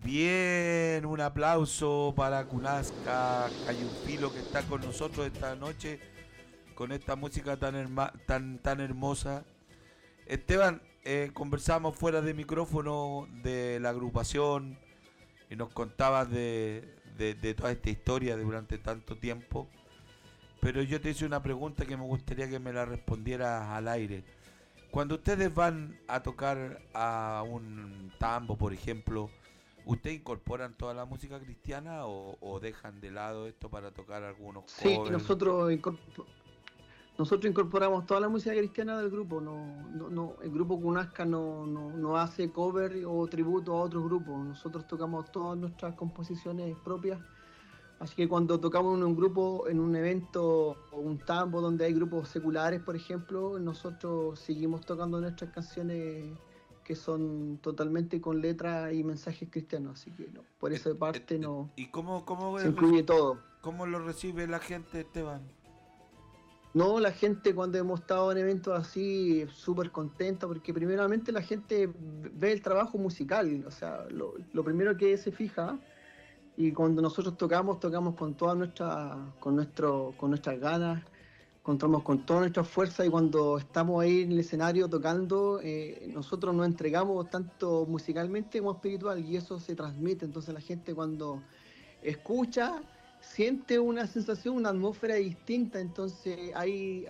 [SPEAKER 2] Bien, un aplauso para Kunasca Cayunfilo, que está con nosotros esta noche con esta música tan hermosa. Esteban, conversamos fuera de micrófono de la agrupación y nos contabas de toda esta historia durante tanto tiempo, pero yo te hice una pregunta que me gustaría que me la respondieras al aire. Cuando ustedes van a tocar a un tambo, por ejemplo, ¿ustedes incorporan toda la música cristiana o dejan de lado esto para tocar algunos covers?
[SPEAKER 15] Sí, nosotros incorporamos toda la música cristiana del grupo. El grupo Kunasca no hace cover o tributo a otros grupos. Nosotros tocamos todas nuestras composiciones propias. Así que cuando tocamos en un grupo, en un evento o un tambo donde hay grupos seculares, por ejemplo, nosotros seguimos tocando nuestras canciones que son totalmente con letras y mensajes cristianos. Así que por esa parte no.
[SPEAKER 2] ¿Y cómo
[SPEAKER 15] se incluye todo?
[SPEAKER 2] ¿Cómo lo recibe la gente, Esteban?
[SPEAKER 15] No, la gente cuando hemos estado en eventos así, súper contenta, porque primeramente la gente ve el trabajo musical, o sea, lo primero que se fija, y cuando nosotros tocamos con toda con nuestras ganas, contamos con toda nuestra fuerza, y cuando estamos ahí en el escenario tocando, nosotros nos entregamos tanto musicalmente como espiritual, y eso se transmite. Entonces la gente cuando escucha siente una sensación, una atmósfera distinta. Entonces hay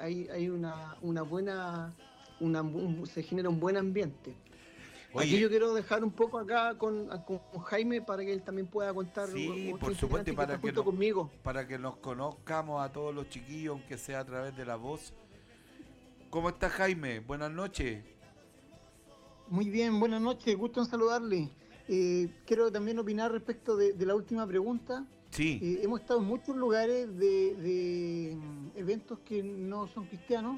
[SPEAKER 15] se genera un buen ambiente.
[SPEAKER 2] Oye,
[SPEAKER 15] aquí yo quiero dejar un poco acá con Jaime para que él también pueda contar.
[SPEAKER 2] Sí, por supuesto, y para que nos conozcamos a todos los chiquillos, aunque sea a través de la voz. ¿Cómo está Jaime? Buenas noches.
[SPEAKER 16] Muy bien, buenas noches, gusto en saludarle. Quiero también opinar respecto de la última pregunta.
[SPEAKER 2] Sí.
[SPEAKER 16] Hemos estado en muchos lugares de eventos que no son cristianos,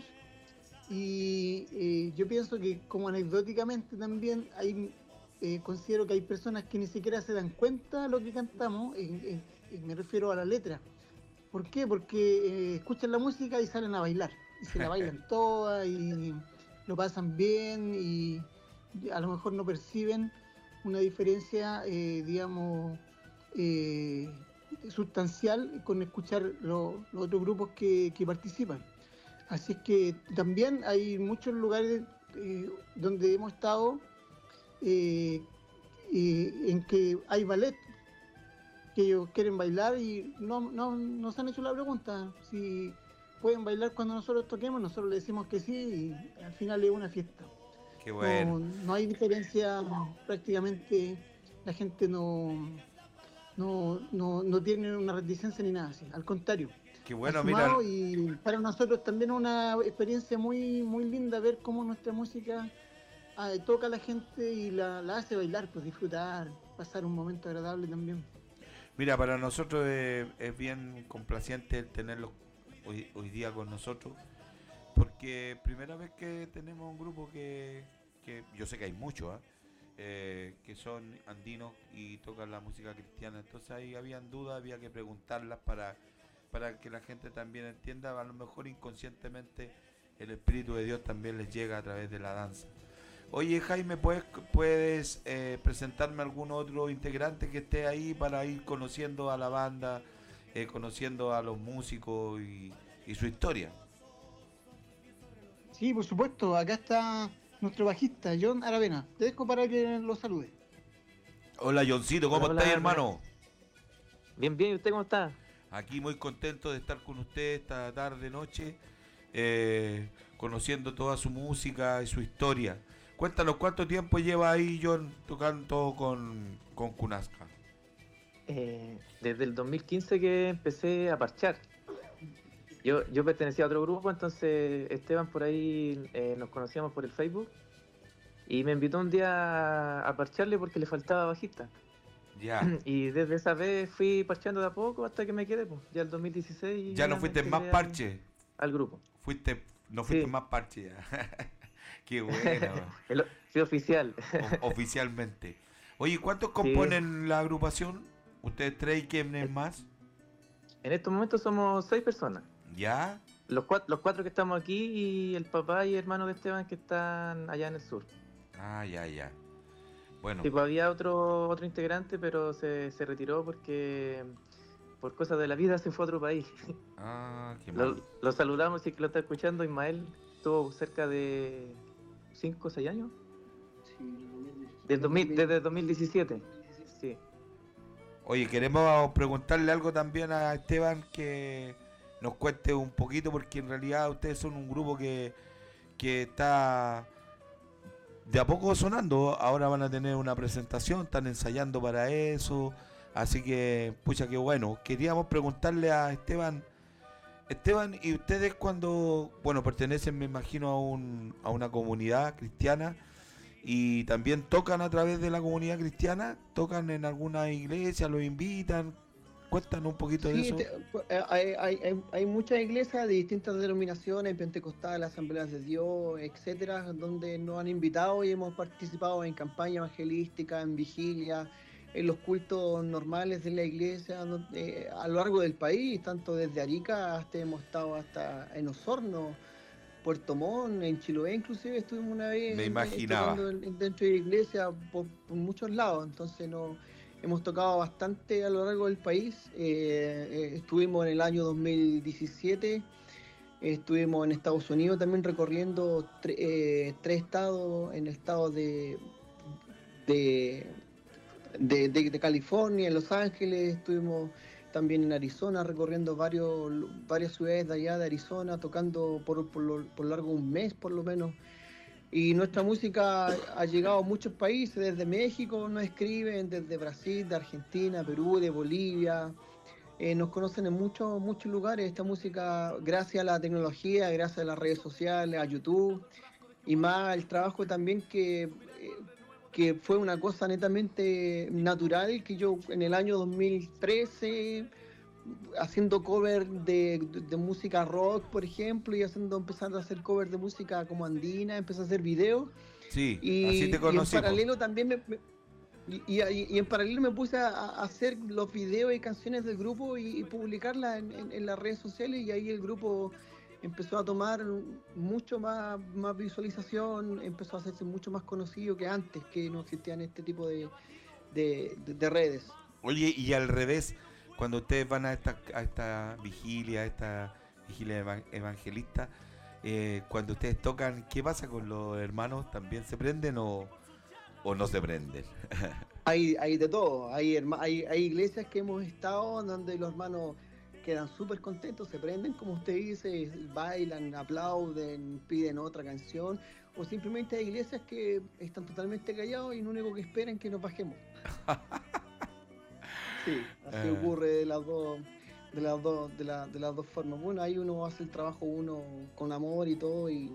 [SPEAKER 16] y yo pienso que, como anecdóticamente también, considero que hay personas que ni siquiera se dan cuenta de lo que cantamos, me refiero a la letra. ¿Por qué? Porque escuchan la música y salen a bailar, y se la bailan todas, y lo pasan bien, y a lo mejor no perciben una diferencia, sustancial con escuchar los otros grupos que participan. Así es que también hay muchos lugares donde hemos estado en que hay ballet, que ellos quieren bailar y no nos han hecho la pregunta si pueden bailar cuando nosotros toquemos. Nosotros le decimos que sí, y al final es una fiesta.
[SPEAKER 2] Qué bueno.
[SPEAKER 16] No hay diferencia, prácticamente la gente no tiene una reticencia ni nada así, al contrario.
[SPEAKER 2] Qué bueno,
[SPEAKER 16] mira.
[SPEAKER 2] mira.
[SPEAKER 16] Y para nosotros también es una experiencia muy, muy linda ver cómo nuestra música toca a la gente y la hace bailar, pues disfrutar, pasar un momento agradable también.
[SPEAKER 2] Mira, para nosotros es bien complaciente tenerlos hoy día con nosotros, porque primera vez que tenemos un grupo que yo sé que hay muchos, que son andinos y tocan la música cristiana. Entonces ahí habían dudas, había que preguntarlas para que la gente también entienda. A lo mejor inconscientemente el Espíritu de Dios también les llega a través de la danza. Oye, Jaime, ¿puedes presentarme algún otro integrante que esté ahí para ir conociendo a la banda, conociendo a los músicos y su historia?
[SPEAKER 16] Sí, por supuesto. Acá está nuestro bajista, John Aravena. Te dejo para que lo salude.
[SPEAKER 2] Hola, Johncito, ¿cómo estás, hermano?
[SPEAKER 17] Bien, bien. ¿Y usted cómo está?
[SPEAKER 2] Aquí muy contento de estar con usted esta tarde, noche, conociendo toda su música y su historia. Cuéntanos, ¿cuánto tiempo lleva ahí, John, tocando con Kunasca?
[SPEAKER 17] Desde el 2015 que empecé a parchar. Yo pertenecía a otro grupo, entonces Esteban por ahí nos conocíamos por el Facebook y me invitó un día a parcharle porque le faltaba bajista.
[SPEAKER 2] Ya.
[SPEAKER 17] Y desde esa vez fui parchando de a poco hasta que me quedé, pues. Ya el 2016.
[SPEAKER 2] Ya no fuiste más parche.
[SPEAKER 17] Al grupo.
[SPEAKER 2] No fuiste más parche ya. Qué bueno.
[SPEAKER 17] Sí, oficial.
[SPEAKER 2] Oficialmente. Oye, ¿cuántos componen la agrupación? ¿Ustedes tres y quiénes más?
[SPEAKER 17] En estos momentos somos 6 personas.
[SPEAKER 2] ¿Ya?
[SPEAKER 17] Los cuatro que estamos aquí y el papá y hermano de Esteban que están allá en el sur.
[SPEAKER 2] Ah, ya. Bueno.
[SPEAKER 17] Sí, pues había otro integrante, pero se retiró porque por cosas de la vida se fue a otro país.
[SPEAKER 2] Ah, qué mal.
[SPEAKER 17] Lo saludamos y que lo está escuchando. Ismael estuvo cerca de 5 o 6 años. Desde 2017. Sí.
[SPEAKER 2] Oye, queremos preguntarle algo también a Esteban, que nos cuente un poquito, porque en realidad ustedes son un grupo que está de a poco sonando. Ahora van a tener una presentación, están ensayando para eso, así que, pucha, qué bueno. Queríamos preguntarle a Esteban, y ustedes cuando, bueno, pertenecen, me imagino, a una comunidad cristiana, y también tocan a través de la comunidad cristiana, tocan en alguna iglesia, los invitan. Cuéntanos un poquito de eso.
[SPEAKER 15] Hay muchas iglesias de distintas denominaciones, pentecostales, asambleas de Dios, etcétera, donde nos han invitado y hemos participado en campaña evangelística, en vigilia, en los cultos normales de la iglesia a lo largo del país, tanto desde Arica hasta hemos estado hasta en Osorno, Puerto Montt, en Chiloé inclusive estuvimos una vez.
[SPEAKER 2] Me imaginaba.
[SPEAKER 15] Dentro de la iglesia por muchos lados, entonces hemos tocado bastante a lo largo del país. Estuvimos en el año 2017, estuvimos en Estados Unidos también recorriendo 3 estados, en el estado de California, en Los Ángeles, estuvimos también en Arizona recorriendo varias ciudades de allá de Arizona, tocando por largo un mes por lo menos. Y nuestra música ha llegado a muchos países, desde México nos escriben, desde Brasil, de Argentina, Perú, de Bolivia. Nos conocen en muchos lugares. Esta música, gracias a la tecnología, gracias a las redes sociales, a YouTube, y más el trabajo también que fue una cosa netamente natural, que yo en el año 2013, haciendo cover de música rock, por ejemplo, y empezando a hacer cover de música como andina, empecé a hacer videos.
[SPEAKER 2] Sí, así te conocí.
[SPEAKER 15] Y en paralelo también en paralelo me puse a hacer los videos y canciones del grupo y publicarlas en las redes sociales, y ahí el grupo empezó a tomar mucho más visualización, empezó a hacerse mucho más conocido que antes, que no existían este tipo de redes.
[SPEAKER 2] Oye, y al revés, cuando ustedes van a esta vigilia evangelista, cuando ustedes tocan, ¿qué pasa con los hermanos? ¿También se prenden o no se prenden?
[SPEAKER 15] Hay de todo. Hay iglesias que hemos estado donde los hermanos quedan súper contentos, se prenden, como usted dice, bailan, aplauden, piden otra canción, o simplemente hay iglesias que están totalmente callados y lo único que esperan es que nos bajemos. Sí, así ocurre de las dos formas. Bueno, ahí uno hace el trabajo uno con amor y todo, y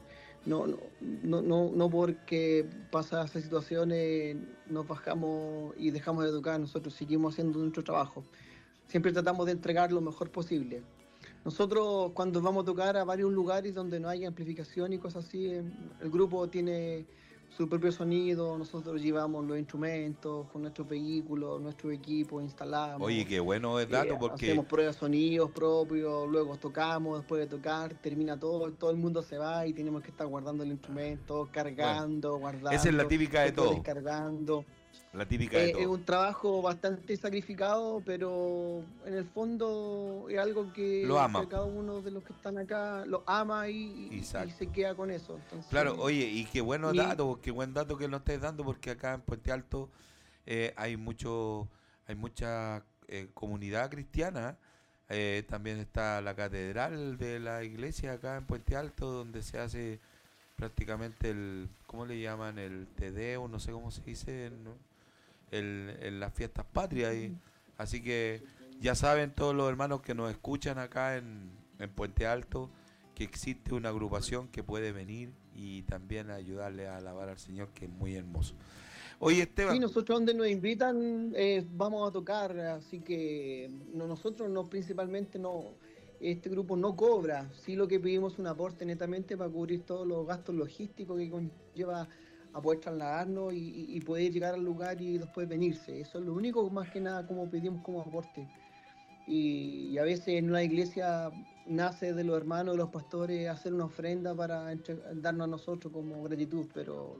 [SPEAKER 15] no porque pasa esas situaciones nos bajamos y dejamos de tocar. Nosotros seguimos haciendo nuestro trabajo. Siempre tratamos de entregar lo mejor posible. Nosotros, cuando vamos a tocar a varios lugares donde no hay amplificación y cosas así, el grupo tiene su propio sonido, nosotros llevamos los instrumentos con nuestros vehículos, nuestro equipo, instalamos.
[SPEAKER 2] Oye, qué bueno es dato, porque
[SPEAKER 15] hacemos pruebas de sonidos propios, luego tocamos, después de tocar, termina todo el mundo se va y tenemos que estar guardando el instrumento, cargando, guardando.
[SPEAKER 2] Esa es la típica de todo.
[SPEAKER 15] Descargando.
[SPEAKER 2] La típica de todo.
[SPEAKER 15] Es un trabajo bastante sacrificado, pero en el fondo es algo que cada uno de los que están acá lo ama y se queda con eso. Entonces,
[SPEAKER 2] claro, oye, y qué buen dato que nos estés dando, porque acá en Puente Alto hay mucha comunidad cristiana. También está la catedral de la iglesia acá en Puente Alto, donde se hace prácticamente ¿cómo le llaman? El Te Deum, no sé cómo se dice, ¿no? En las fiestas patrias. Así que ya saben todos los hermanos que nos escuchan acá en Puente Alto, que existe una agrupación que puede venir y también ayudarle a alabar al Señor, que es muy hermoso. Oye, Esteban.
[SPEAKER 15] Sí, nosotros donde nos invitan vamos a tocar, así que nosotros principalmente este grupo no cobra, sí lo que pedimos es un aporte netamente para cubrir todos los gastos logísticos que conlleva a poder trasladarnos y poder llegar al lugar y después venirse. Eso es lo único, más que nada, como pedimos como aporte. Y a veces en una iglesia nace de los hermanos, de los pastores, hacer una ofrenda para darnos a nosotros como gratitud, pero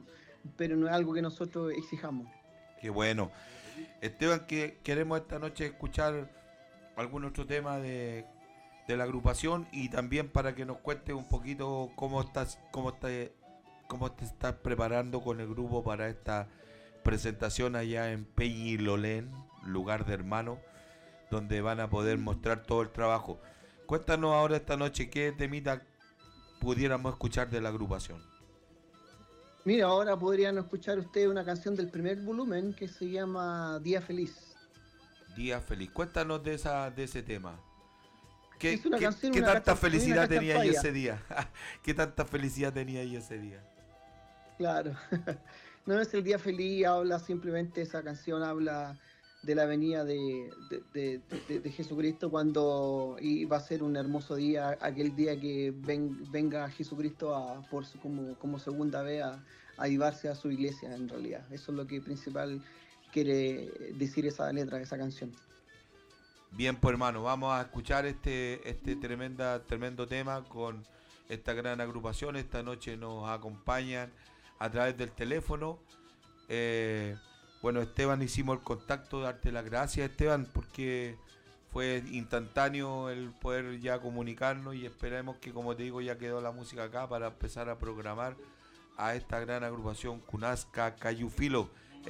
[SPEAKER 15] pero no es algo que nosotros exijamos.
[SPEAKER 2] Qué bueno. Esteban, que queremos esta noche escuchar algún otro tema de la agrupación y también para que nos cuentes un poquito cómo te estás preparando con el grupo para esta presentación allá en Peñilolén, lugar de hermano, donde van a poder mostrar todo el trabajo. Cuéntanos ahora esta noche qué temita pudiéramos escuchar de la agrupación.
[SPEAKER 15] Mira, ahora podrían escuchar ustedes una canción del primer volumen que se llama Día Feliz.
[SPEAKER 2] Día Feliz. Cuéntanos de ese tema. ¿Qué
[SPEAKER 15] canción,
[SPEAKER 2] tanta felicidad tenía ahí ese día? ¿Qué tanta felicidad tenía ahí ese día?
[SPEAKER 15] Claro. No es el Día Feliz, habla simplemente, esa canción habla de la venida de Jesucristo, cuando iba a ser un hermoso día, aquel día que venga Jesucristo como segunda vez a llevarse a su iglesia, en realidad. Eso es lo que principal quiere decir esa letra, esa canción.
[SPEAKER 2] Bien, pues hermano, vamos a escuchar este tremendo tema con esta gran agrupación. Esta noche nos acompañan a través del teléfono. Bueno, Esteban, hicimos el contacto, darte las gracias, Esteban, porque fue instantáneo el poder ya comunicarnos y esperemos que, como te digo, ya quedó la música acá para empezar a programar a esta gran agrupación Kunasca Cayufilo.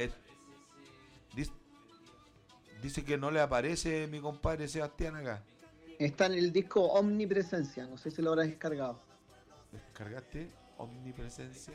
[SPEAKER 2] Dice que no le aparece mi compadre Sebastián acá.
[SPEAKER 15] Está en el disco Omnipresencia, no sé si lo habrás descargado.
[SPEAKER 2] ¿Descargaste Omnipresencia?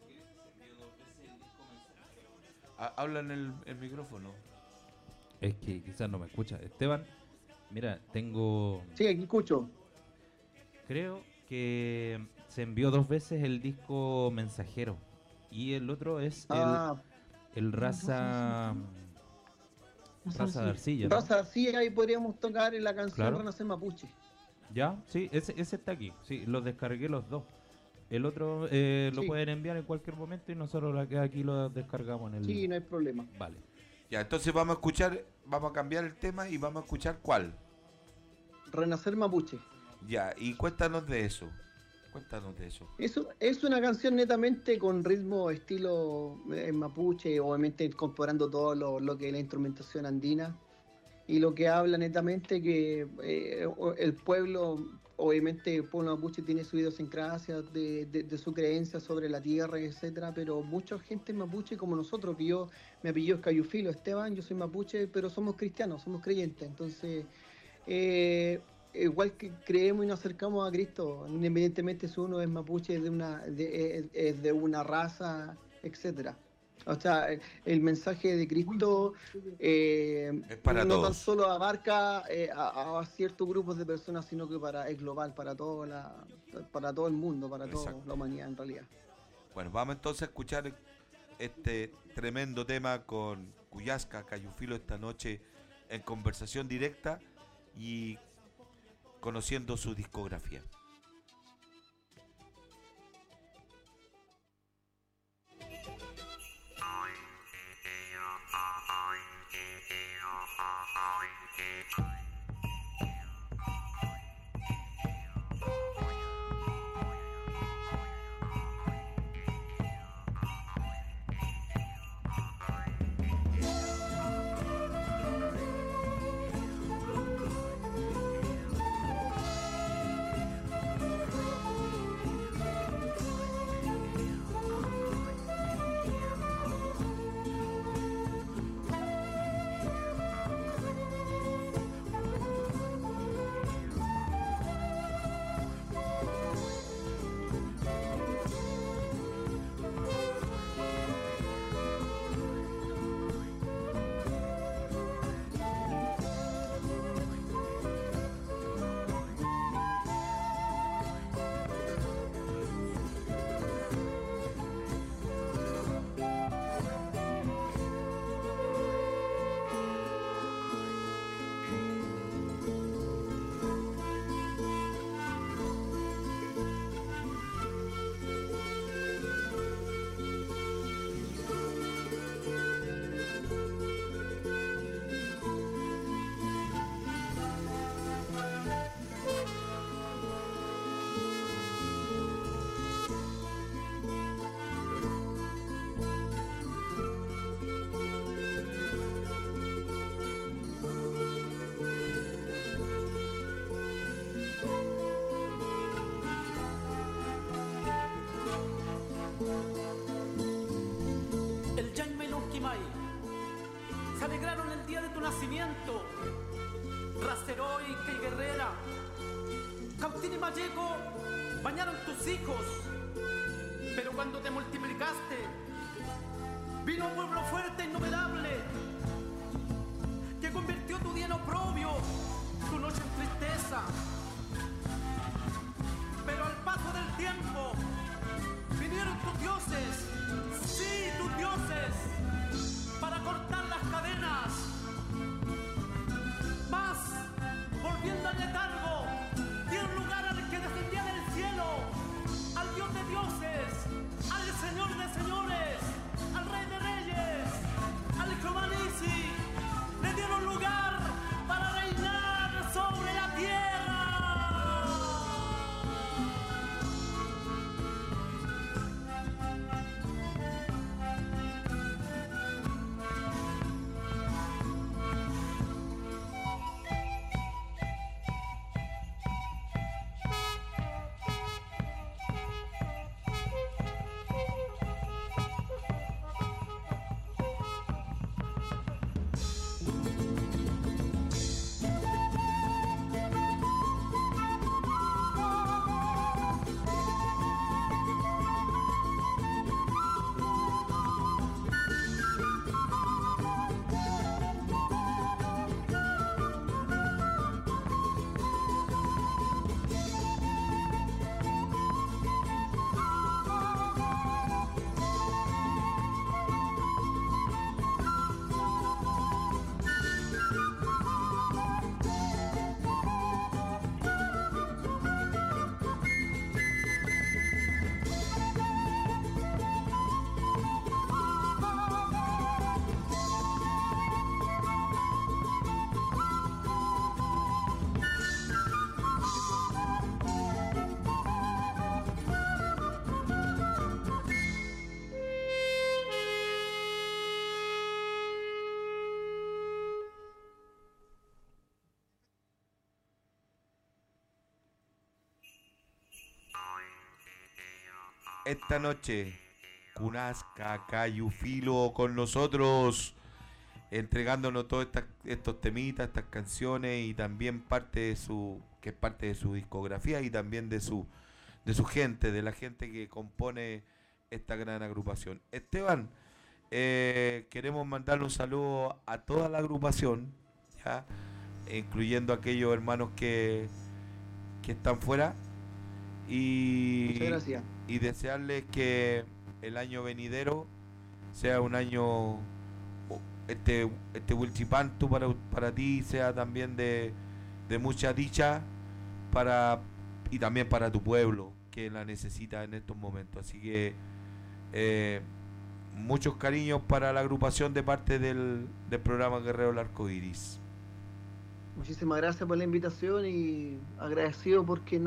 [SPEAKER 2] Habla en el micrófono.
[SPEAKER 3] Es que quizás no me escucha. Esteban, mira, tengo...
[SPEAKER 15] Sí, aquí escucho.
[SPEAKER 3] Creo que se envió 2 veces el disco Mensajero. Y el otro es el Raza... Raza de Arcilla, ¿no?
[SPEAKER 15] Raza de Arcilla, ahí podríamos tocar en la canción, claro. Renacer Mapuche.
[SPEAKER 3] Ya, sí, ese está aquí. Sí, los descargué los 2. El otro lo pueden enviar en cualquier momento y nosotros aquí lo descargamos en el...
[SPEAKER 15] Sí, no hay problema.
[SPEAKER 2] Vale. Ya, entonces vamos a cambiar el tema y vamos a escuchar ¿cuál?
[SPEAKER 15] Renacer Mapuche.
[SPEAKER 2] Ya, y cuéntanos de eso.
[SPEAKER 15] Eso es una canción netamente con ritmo estilo mapuche, obviamente incorporando todo lo que es la instrumentación andina. Y lo que habla netamente que el pueblo, obviamente el pueblo mapuche tiene su idiosincrasia de su creencia sobre la tierra, etcétera, pero mucha gente mapuche como nosotros, que yo me apellido Cayufilo, Esteban, yo soy mapuche, pero somos cristianos, somos creyentes, entonces igual que creemos y nos acercamos a Cristo, independientemente si uno es mapuche, es de una raza, etcétera. O sea, el mensaje de Cristo
[SPEAKER 2] es para
[SPEAKER 15] no
[SPEAKER 2] todos.
[SPEAKER 15] tan solo abarca a ciertos grupos de personas, sino que es global para todo el mundo, para toda la humanidad en realidad.
[SPEAKER 2] Bueno, vamos entonces a escuchar este tremendo tema con Kunasca Cayufilo esta noche en conversación directa y conociendo su discografía.
[SPEAKER 18] el día de tu nacimiento, raza heroica y guerrera. Cautín y Mayeco bañaron tus hijos, pero cuando te multiplicaste, vino un pueblo fuerte e innumerable, que convirtió tu día en oprobio, tu noche en tristeza. Pero al paso del tiempo, vinieron tus dioses, sí, tus dioses, para cortar las cadenas. Mas, volviendo al letargo, dieron lugar al que descendía del cielo, al Dios de dioses, al Señor de señores, al Rey de reyes, al Jehová Nissi. Le dieron lugar para reinar sobre la tierra.
[SPEAKER 2] Esta noche, Kunasca Cayufilo con nosotros, entregándonos todos estos temitas, estas canciones, y también parte de que es parte de su discografía y también de su gente, de la gente que compone esta gran agrupación. Esteban, queremos mandarle un saludo a toda la agrupación, ¿ya? Incluyendo a aquellos hermanos que están fuera.
[SPEAKER 15] Muchas gracias.
[SPEAKER 2] Y desearles que el año venidero sea un año, este Huilchipantu para ti sea también de mucha dicha y también para tu pueblo, que la necesita en estos momentos. Así que muchos cariños para la agrupación de parte del programa Guerrero del Arcoiris.
[SPEAKER 15] Muchísimas gracias por la invitación y agradecido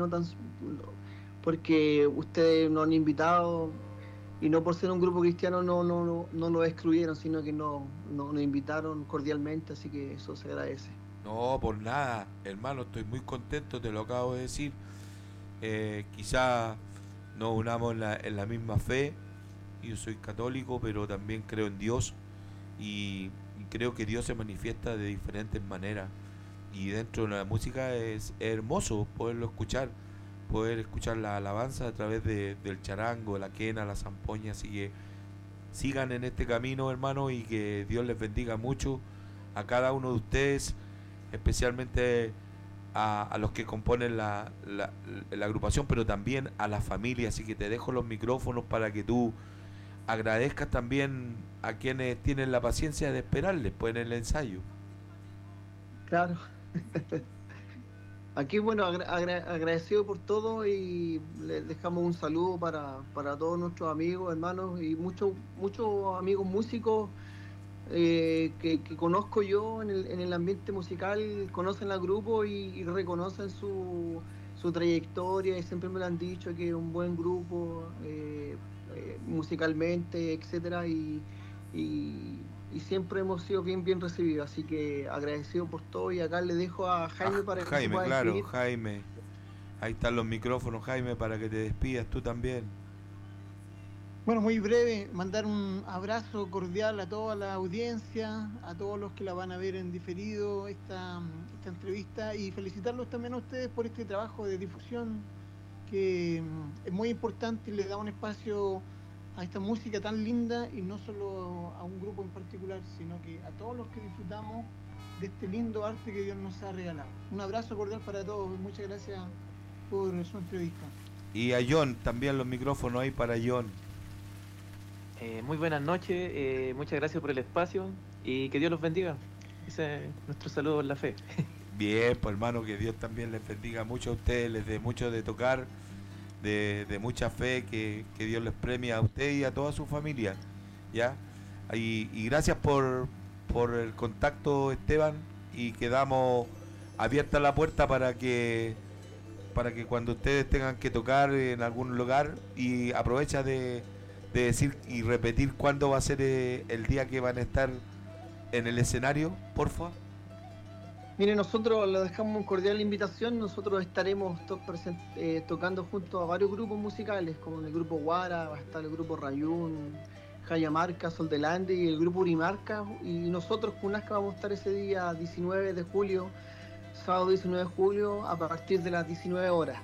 [SPEAKER 15] porque ustedes nos han invitado, y no por ser un grupo cristiano no nos excluyeron, sino que nos invitaron cordialmente, así que eso se agradece.
[SPEAKER 2] No, por nada, hermano, estoy muy contento, te lo acabo de decir. Quizá nos unamos en la misma fe. Yo soy católico, pero también creo en Dios, y creo que Dios se manifiesta de diferentes maneras, y dentro de la música es hermoso poder escuchar la alabanza a través del charango, la quena, la zampoña. Así que sigan en este camino, hermano, y que Dios les bendiga mucho a cada uno de ustedes, especialmente a los que componen la agrupación, pero también a la familia. Así que te dejo los micrófonos para que tú agradezcas también a quienes tienen la paciencia de esperar después en el ensayo.
[SPEAKER 15] Claro. Aquí, bueno, agradecido por todo, y les dejamos un saludo para todos nuestros amigos, hermanos, y muchos amigos músicos que conozco yo en el ambiente musical, conocen al grupo y reconocen su trayectoria, y siempre me lo han dicho, que es un buen grupo musicalmente, etcétera, y siempre hemos sido bien recibidos, así que agradecido por todo. Y acá le dejo a Jaime para que
[SPEAKER 2] Jaime,
[SPEAKER 15] se pueda
[SPEAKER 2] claro,
[SPEAKER 15] despedir.
[SPEAKER 2] Jaime, ahí están los micrófonos, Jaime, para que te despidas tú también.
[SPEAKER 16] Bueno, muy breve, mandar un abrazo cordial a toda la audiencia, a todos los que la van a ver en diferido esta entrevista, y felicitarlos también a ustedes por este trabajo de difusión que es muy importante y le da un espacio a esta música tan linda, y no solo a un grupo en particular, sino que a todos los que disfrutamos de este lindo arte que Dios nos ha regalado. Un abrazo cordial para todos, muchas gracias por su entrevista.
[SPEAKER 2] Y a John, también los micrófonos ahí para John.
[SPEAKER 17] Muy buenas noches, muchas gracias por el espacio y que Dios los bendiga. Ese es nuestro saludo en la fe.
[SPEAKER 2] Bien, pues hermano, que Dios también les bendiga mucho a ustedes, les dé mucho de tocar, de mucha fe, que Dios les premie a ustedes y a toda su familia, ¿ya? Y gracias por el contacto, Esteban, y quedamos abierta la puerta para que cuando ustedes tengan que tocar en algún lugar, y aprovecha de decir y repetir cuándo va a ser el día que van a estar en el escenario, porfa.
[SPEAKER 15] Mire, nosotros le dejamos una cordial invitación. Nosotros estaremos tocando junto a varios grupos musicales, como el grupo Guara, va a estar el grupo Rayún, Jayamarca, Sol del Ande y el grupo Urimarca, y nosotros Kunasca vamos a estar ese día 19 de julio, sábado 19 de julio, a partir de las 19 horas.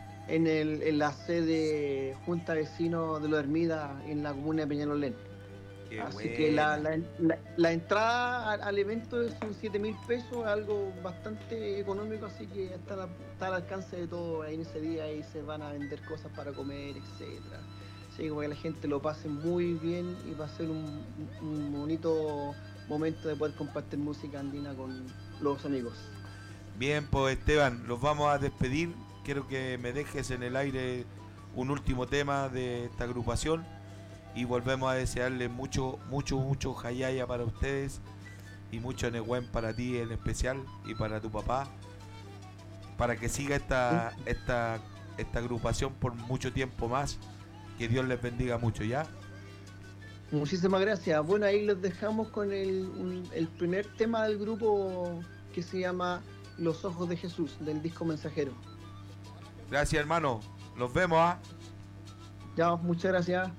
[SPEAKER 15] En la sede Junta Vecinos de Los Hermidas, en la comuna de Peñalolén. Así que la entrada al evento son 7.000 pesos, algo bastante económico, así que está al alcance de todo en ese día, y se van a vender cosas para comer, etcétera. Así que para que la gente lo pase muy bien y va a ser un bonito momento de poder compartir música andina con los amigos.
[SPEAKER 2] Bien, pues Esteban, los vamos a despedir. Quiero que me dejes en el aire un último tema de esta agrupación, y volvemos a desearles mucho jayaya para ustedes, y mucho Nehuen para ti en especial, y para tu papá, para que siga esta agrupación por mucho tiempo más. Que Dios les bendiga mucho, ¿ya?
[SPEAKER 15] Muchísimas gracias. Bueno, ahí los dejamos con el primer tema del grupo, que se llama Los Ojos de Jesús, del disco Mensajero.
[SPEAKER 2] Gracias, hermano. Nos vemos, ¿ah?
[SPEAKER 15] Ya, muchas gracias.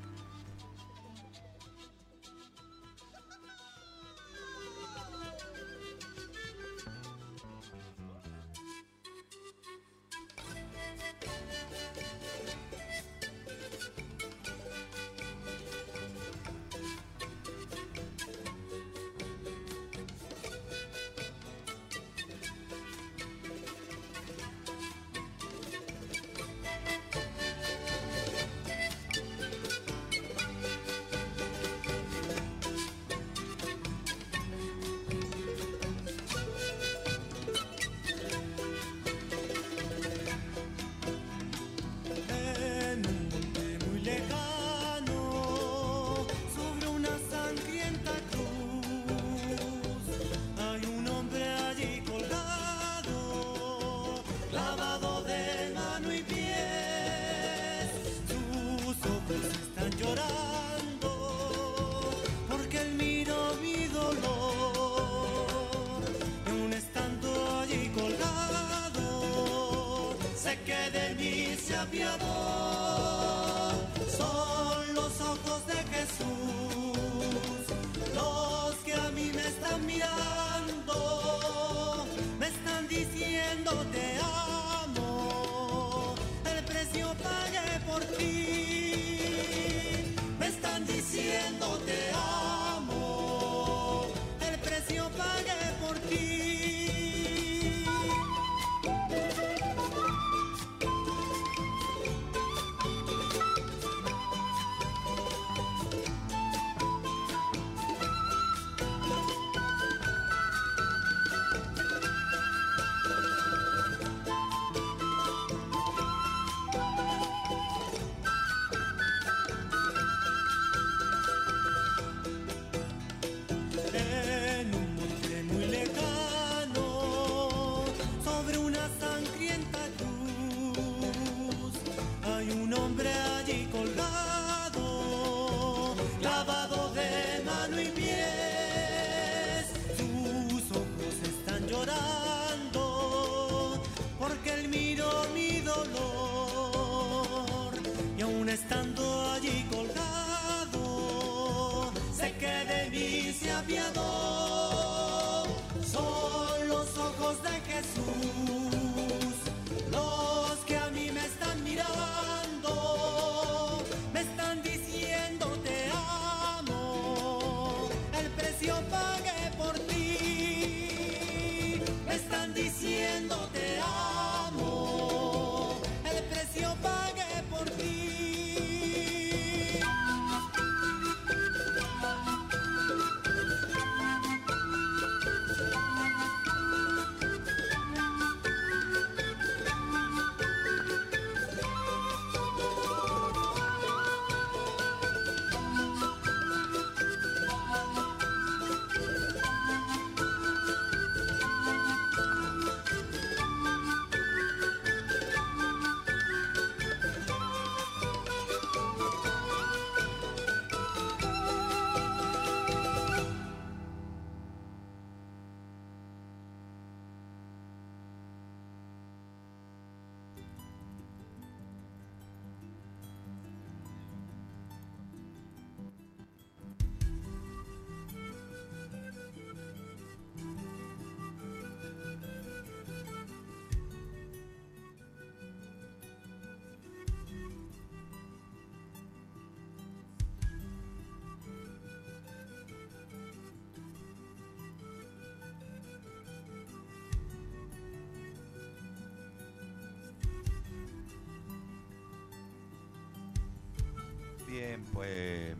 [SPEAKER 13] Son los ojos de Jesús los que a mí me están mirando, me están diciendo te amo, el precio pagué por ti, me están diciendo te amo, el precio pagué por ti.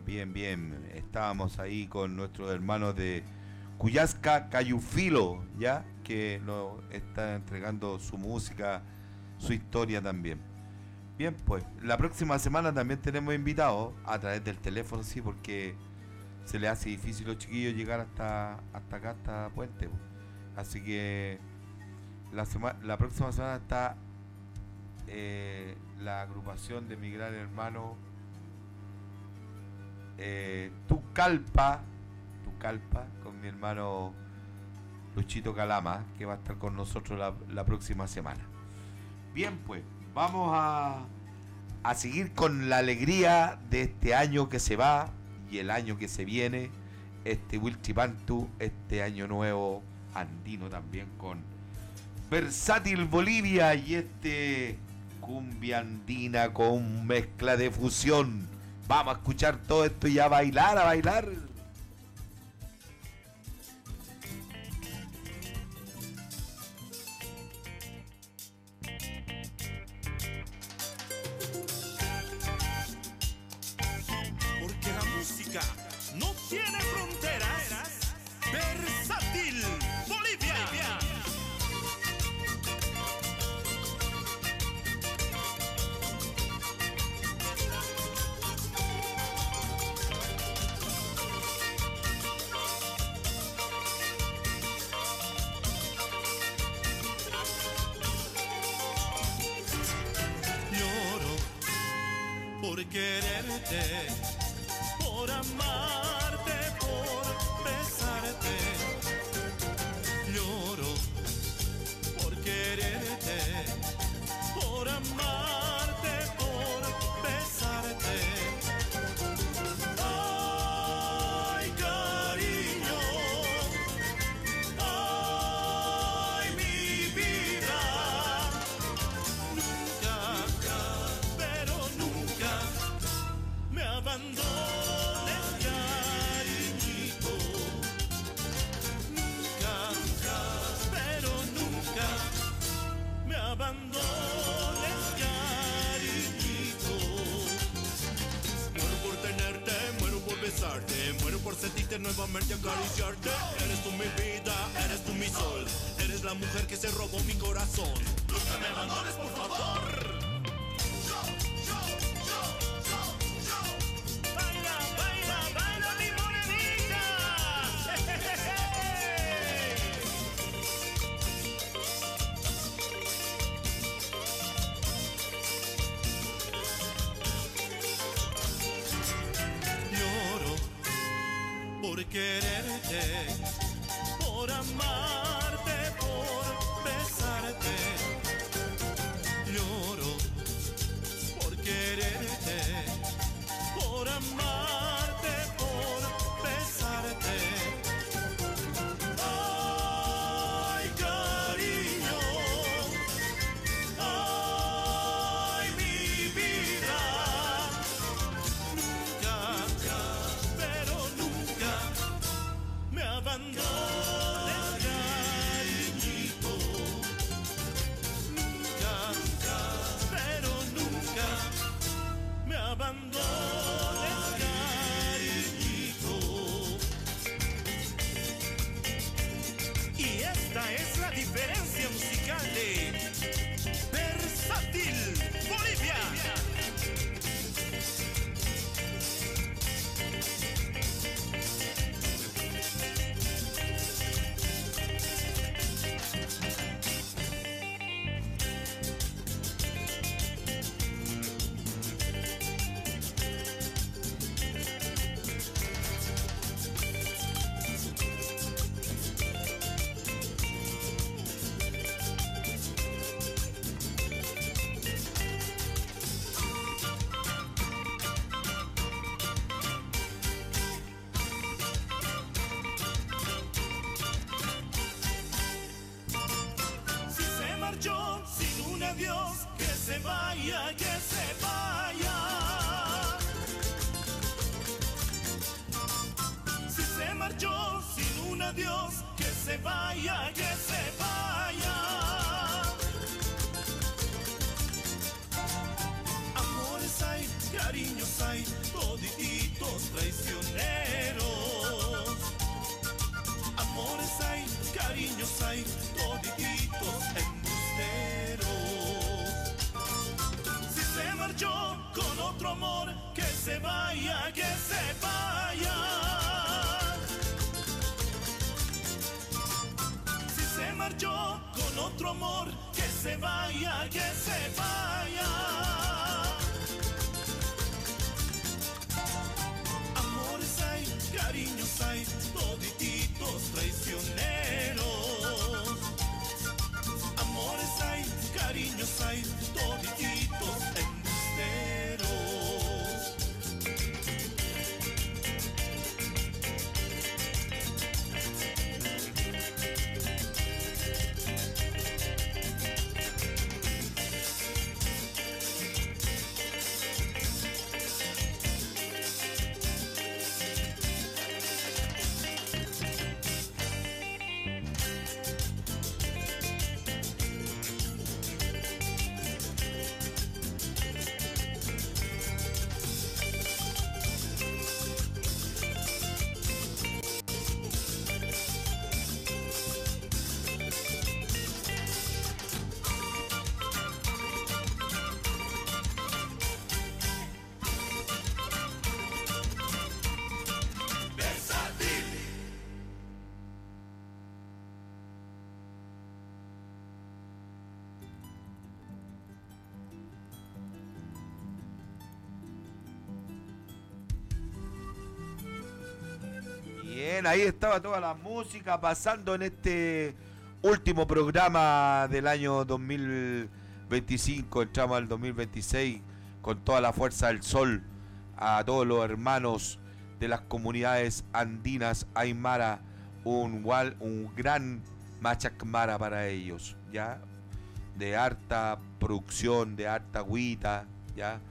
[SPEAKER 2] bien. Estábamos ahí con nuestros hermanos de Cuyasca Cayufilo, ya que nos está entregando su música, su historia también. Bien, pues la próxima semana también tenemos invitados a través del teléfono, sí, porque se le hace difícil a los chiquillos llegar hasta acá, hasta Puente. Pues. Así que la próxima semana está la agrupación de mi gran hermano Tucalpa, con mi hermano Luchito Calama, que va a estar con nosotros la próxima semana. Bien, pues vamos a seguir con la alegría de este año que se va y el año que se viene, este Huilchipantu, este año nuevo andino también, con Versátil Bolivia y este cumbia andina con mezcla de fusión. Vamos a escuchar todo esto y a bailar.
[SPEAKER 4] Porque la música no tiene fronteras. Versátil Bolivia. Por quererte, por amarte, por besarte. Lloro por quererte, por amarte, por besarte. Ay, cariño, ay, mi vida. Nunca, pero nunca me abandones, cariñito. Nunca, pero nunca me abandones, cariñito. Muero por tenerte, muero por besarte, muero por sentirte nuevamente, acariciarte. Eres tú mi vida, eres tú mi sol, eres la mujer que se robó mi corazón. Nunca me abandones, por favor. Baila, mi morenita. Lloro por quererte, por amarte, por besarte. Lloro por quererte, por amarte, por besarte. Ay, cariño, ay, mi vida. Nunca, pero nunca me abandones, cariñito. Nunca, pero nunca me abandones, cariñito. Y esta es la diferencia musical de Versátil Bolivia. Si se marchó sin un adiós, que se vaya, que se vaya. Si se marchó sin un adiós, que se vaya, que se vaya. Amores hay, cariños hay, toditito todititos traicioneros. Amores hay, cariños hay, todititos embusteros. Si se marchó con otro amor, que se vaya, que se vaya. Si se marchó con otro amor, que se vaya, que se vaya. Amores hay, cariños hay, todititos traicioneros. Amores hay, cariños hay, todititos embusteros.
[SPEAKER 2] Bien, ahí estaba toda la música pasando en este último programa del año 2025. Entramos al 2026 con toda la fuerza del sol. A todos los hermanos de las comunidades andinas aymara, un gran machacmara para ellos, ¿ya? De harta producción, de harta agüita, ¿ya?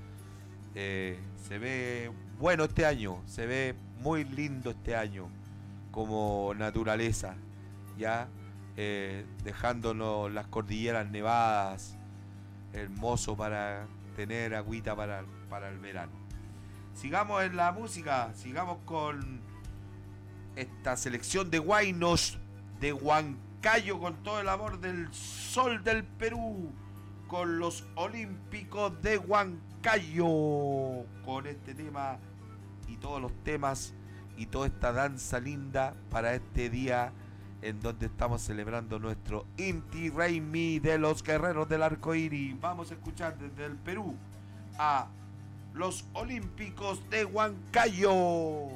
[SPEAKER 2] Se ve bueno este año, se ve muy lindo este año como naturaleza, ya dejándonos las cordilleras nevadas, hermoso para tener agüita para el verano. Sigamos en la música, sigamos con esta selección de guainos de Huancayo, con todo el amor del sol del Perú, con los Olímpicos de Huancayo, con este tema y todos los temas y toda esta danza linda para este día en donde estamos celebrando nuestro Inti Raymi de los Guerreros del Arco Iris. Vamos a escuchar desde el Perú a los Olímpicos de Huancayo.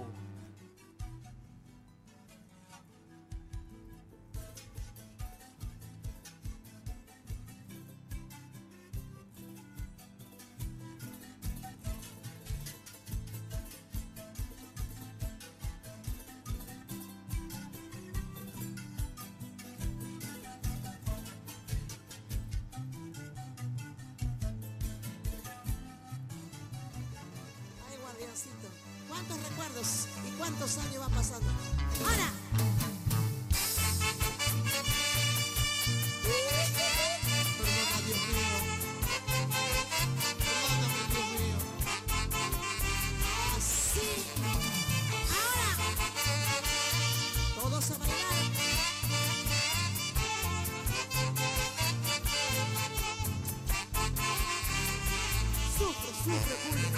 [SPEAKER 19] ¿Cuántos recuerdos y cuántos años van pasando? ¡Ahora! Perdona, Dios mío. Perdóname, Dios mío. Así. Ahora. Todos a bailar. Sufre, sufre, público.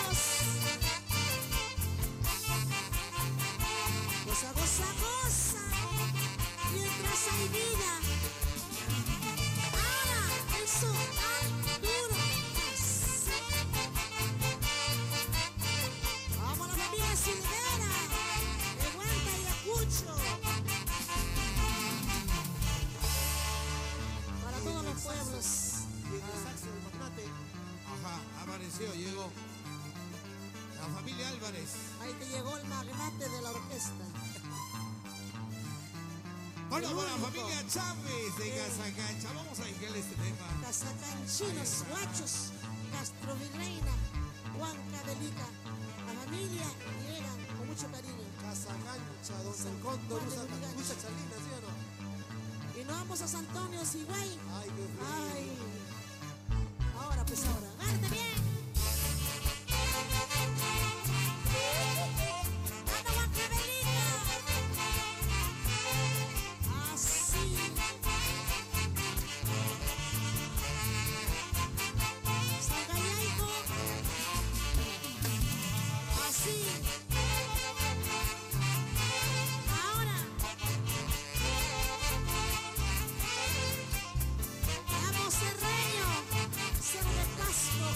[SPEAKER 19] Goza, goza, goza. Liceo llegó. La familia Álvarez.
[SPEAKER 5] Ahí te llegó el magnate de la orquesta.
[SPEAKER 19] Bueno, para la familia Chávez de Casacancha. Vamos a dedicarle este tema.
[SPEAKER 5] Casacanchinos, guachos, Castro Virreina, Huancavelica. La familia llegan con mucho cariño.
[SPEAKER 19] Casacancha, donde el cóndor usa chalina, ¿sí o no?
[SPEAKER 5] Y nos vamos a San Antonio, Sigüey.
[SPEAKER 19] Ay, qué frío.
[SPEAKER 5] Ay. Ahora, pues ahora. ¡Agárrate bien! ¡Anda, Huancavelica! Así. Sangallaico. Así. Ahora. Vamos, Cerreño. Cerro de Casco.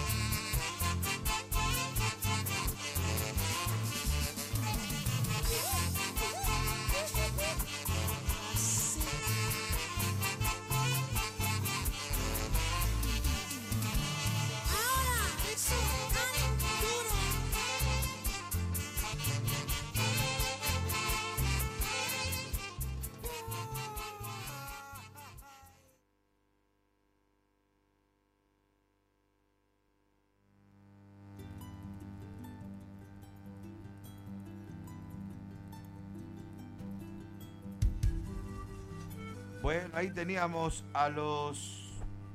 [SPEAKER 5] Así. Ahora, eso tan duro.
[SPEAKER 2] Bueno, ahí teníamos a los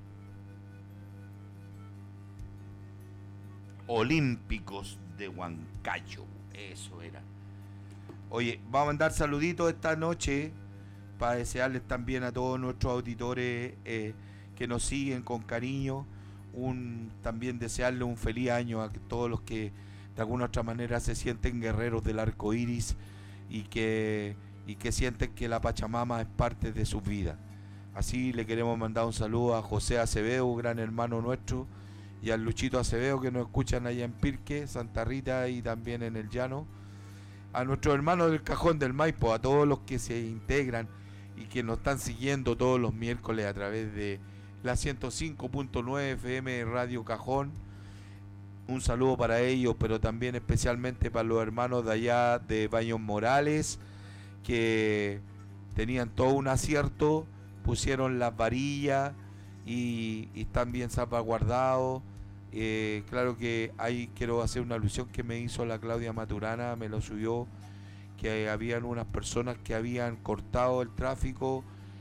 [SPEAKER 2] Olímpicos de Huancayo. Eso era. Oye, vamos a mandar saluditos esta noche para desearles también a todos nuestros auditores que nos siguen con cariño. También desearles un feliz año a todos los que de alguna u otra manera se sienten guerreros del arco iris y que sienten que la Pachamama es parte de sus vidas. Así le queremos mandar un saludo a José Acevedo, gran hermano nuestro, y al Luchito Acevedo, que nos escuchan allá en Pirque, Santa Rita y también en el Llano. A nuestros hermanos del Cajón del Maipo, a todos los que se integran y que nos están siguiendo todos los miércoles a través de la 105.9 FM Radio Cajón. Un saludo para ellos, pero también especialmente para los hermanos de allá de Baños Morales, que tenían todo un acierto, pusieron las varillas y están bien salvaguardados. Claro que ahí quiero hacer una alusión que me hizo la Claudia Maturana, me lo subió, que habían unas personas que habían cortado el tráfico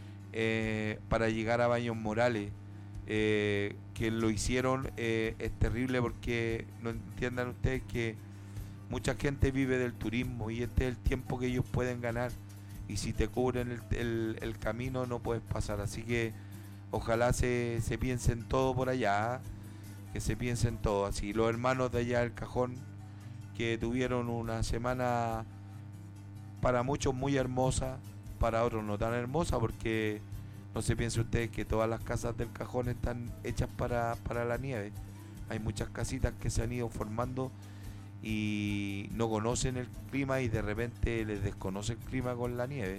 [SPEAKER 2] para llegar a Baños Morales, que lo hicieron. Es terrible porque no entiendan ustedes que mucha gente vive del turismo y este es el tiempo que ellos pueden ganar, y si te cubren el camino no puedes pasar. Así que ojalá se piense en todo por allá, que se piense en todo. Así los hermanos de allá del Cajón, que tuvieron una semana para muchos muy hermosa, para otros no tan hermosa, porque no se piense ustedes que todas las casas del Cajón están hechas para la nieve. Hay muchas casitas que se han ido formando y no conocen el clima y de repente les desconoce el clima con la nieve.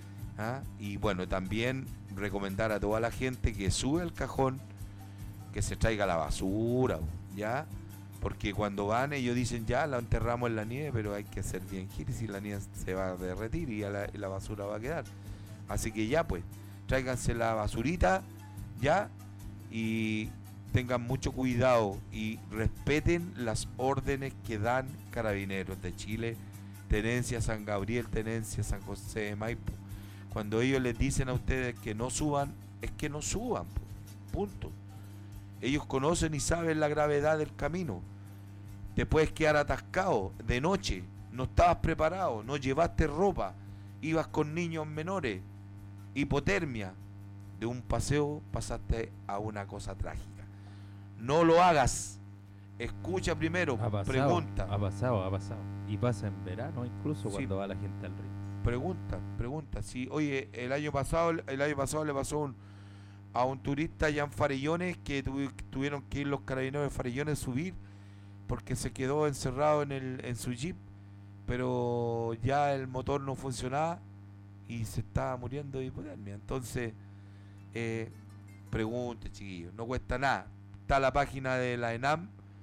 [SPEAKER 2] Y bueno, también recomendar a toda la gente que sube al Cajón que se traiga la basura, ¿ya? Porque cuando van ellos dicen ya la enterramos en la nieve, pero hay que hacer bien giris y la nieve se va a derretir y la basura va a quedar. Así que ya pues, tráiganse la basurita, ya, y tengan mucho cuidado y respeten las órdenes que dan Carabineros de Chile, Tenencia San Gabriel, Tenencia San José de Maipo. Cuando ellos les dicen a ustedes que no suban, es que no suban, punto. Ellos conocen y saben la gravedad del camino. Te puedes quedar atascado de noche, no estabas preparado, no llevaste ropa, ibas con niños menores, hipotermia. De un paseo pasaste a una cosa trágica. No lo hagas. Escucha primero, pregunta.
[SPEAKER 3] Ha pasado. Y pasa en verano incluso, cuando va la gente al río.
[SPEAKER 2] Pregunta. Sí, oye, el año pasado le pasó a un turista allá en Farellones, que tuvieron que ir los carabineros de Farellones a subir porque se quedó encerrado en su jeep, pero ya el motor no funcionaba y se estaba muriendo de hipotermia. Entonces, pregunte, chiquillos, no cuesta nada. Está la página de la ENAM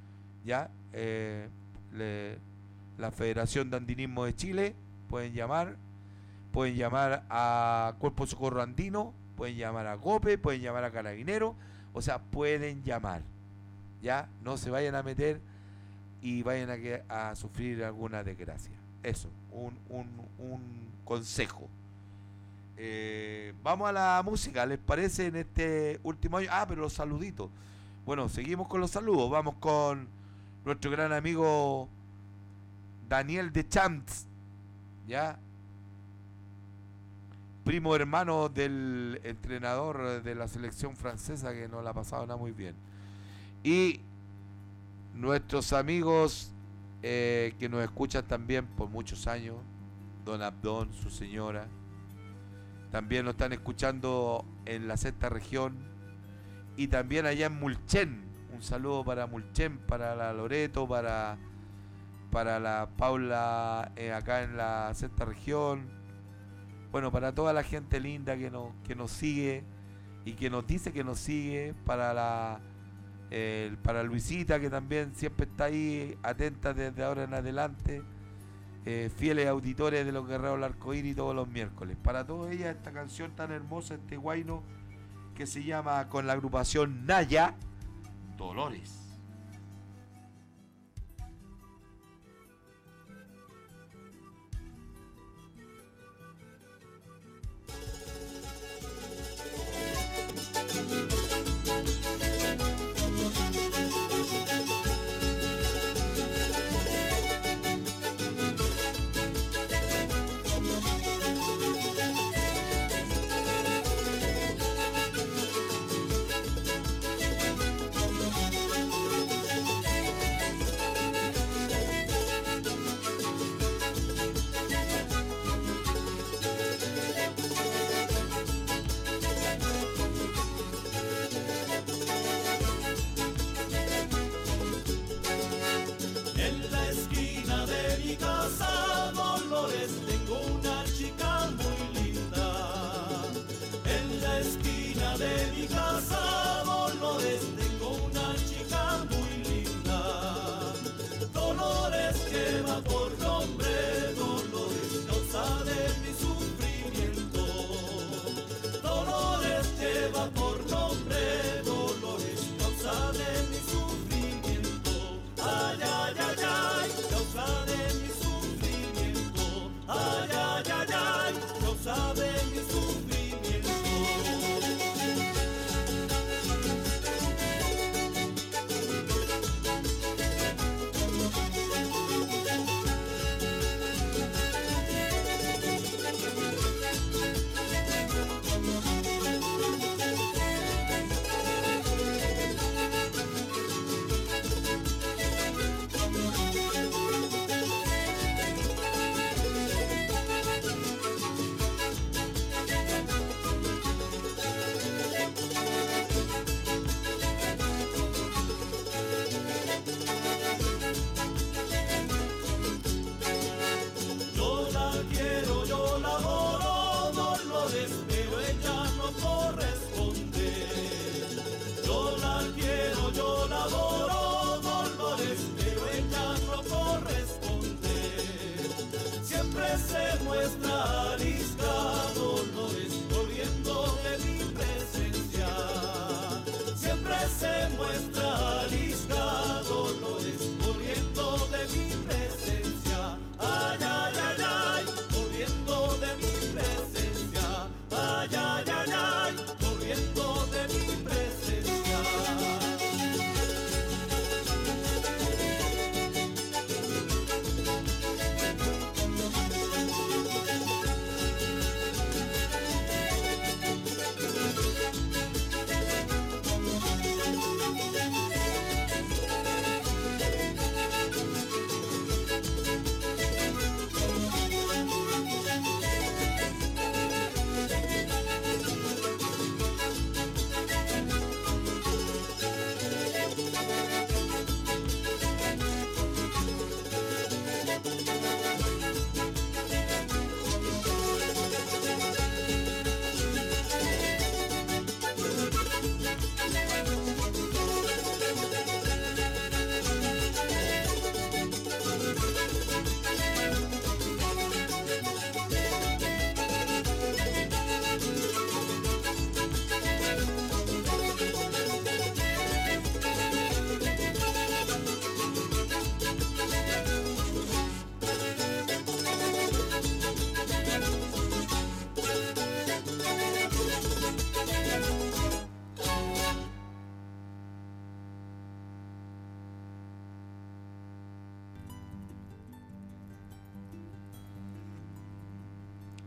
[SPEAKER 2] ¿ya? La Federación de Andinismo de Chile, pueden llamar a Cuerpo de Socorro Andino, pueden llamar a GOPE, pueden llamar a Carabineros, o sea, pueden llamar, ¿ya? No se vayan a meter y vayan a sufrir alguna desgracia. Eso, un consejo. Vamos a la música, ¿les parece? En este último año. Pero los saluditos. Bueno, seguimos con los saludos. Vamos con nuestro gran amigo Daniel Deschamps, ¿ya? Primo hermano del entrenador de la selección francesa, que no la ha pasado nada muy bien. Y nuestros amigos que nos escuchan también por muchos años, don Abdón, su señora, también nos están escuchando en la sexta región y también allá en Mulchen. Un saludo para Mulchen, para la Loreto, para la Paula acá en la sexta región. Bueno, para toda la gente linda que nos sigue y que nos dice que nos sigue, para Luisita, que también siempre está ahí atenta desde ahora en adelante, fieles auditores de los Guerreros del Arcoíris todos los miércoles. Para todos ellas, esta canción tan hermosa, este guayno que se llama, con la agrupación Naya, Dolores.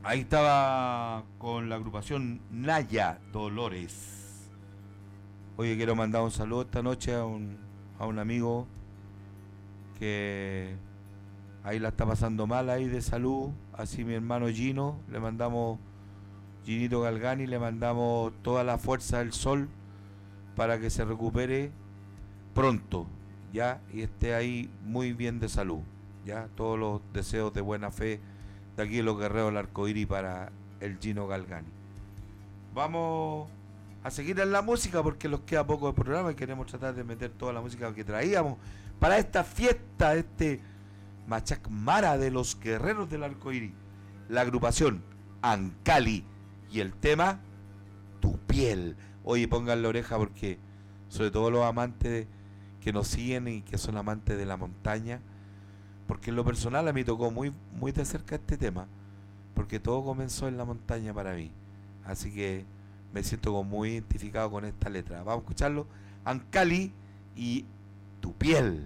[SPEAKER 2] Ahí estaba con la agrupación Naya Dolores. Oye, quiero mandar un saludo esta noche a un amigo que ahí la está pasando mal ahí de salud. Así mi hermano Gino, le mandamos, Ginito Galgani, le mandamos toda la fuerza del sol para que se recupere pronto, ya, y esté ahí muy bien de salud, ya, todos los deseos de buena fe de aquí los guerreros del Arcoíris para el Gino Galgani. Vamos a seguir en la música porque nos queda poco de programa y queremos tratar de meter toda la música que traíamos para esta fiesta, este Machac Mara de los guerreros del Arcoíris, la agrupación Ancali y el tema Tu Piel. Oye, pongan la oreja porque sobre todo los amantes que nos siguen y que son amantes de la montaña, porque en lo personal a mí tocó muy de cerca este tema, porque todo comenzó en la montaña para mí, así que me siento como muy identificado con esta letra. Vamos a escucharlo, Ancali y Tu Piel.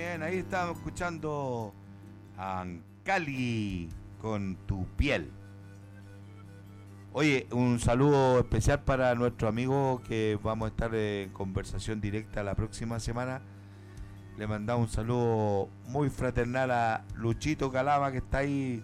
[SPEAKER 2] Bien, ahí estábamos escuchando a Ancali con Tu Piel. Oye, un saludo especial para nuestro amigo que vamos a estar en conversación directa la próxima semana. Le mandamos un saludo muy fraternal a Luchito Calama, que está ahí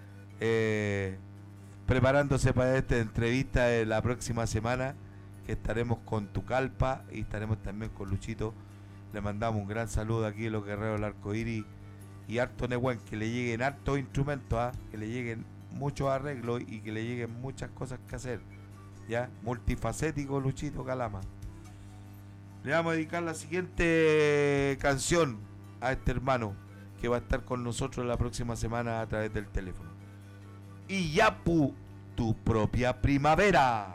[SPEAKER 2] preparándose para esta entrevista de la próxima semana, que estaremos con Tucalpa y estaremos también con Luchito. Le mandamos un gran saludo aquí a los guerreros del Arcoíris y harto Nehuen, que le lleguen hartos instrumentos, que le lleguen muchos arreglos y que le lleguen muchas cosas que hacer. Ya, multifacético Luchito Calama. Le vamos a dedicar la siguiente canción a este hermano que va a estar con nosotros la próxima semana a través del teléfono. Iyapu, tu propia primavera.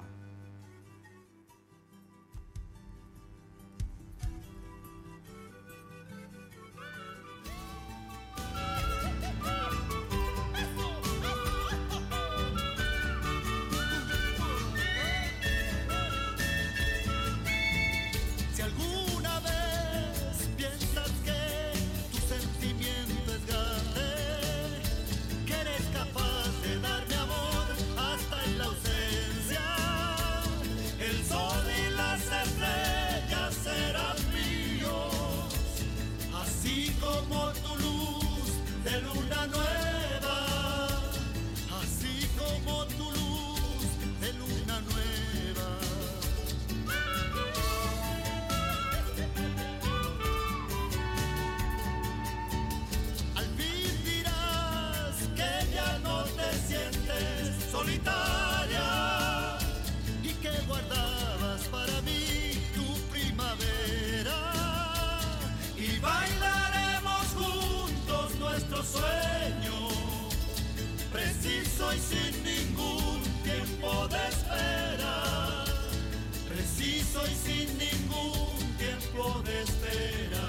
[SPEAKER 13] Y sin ningún tiempo de espera, preciso y sin ningún tiempo de espera.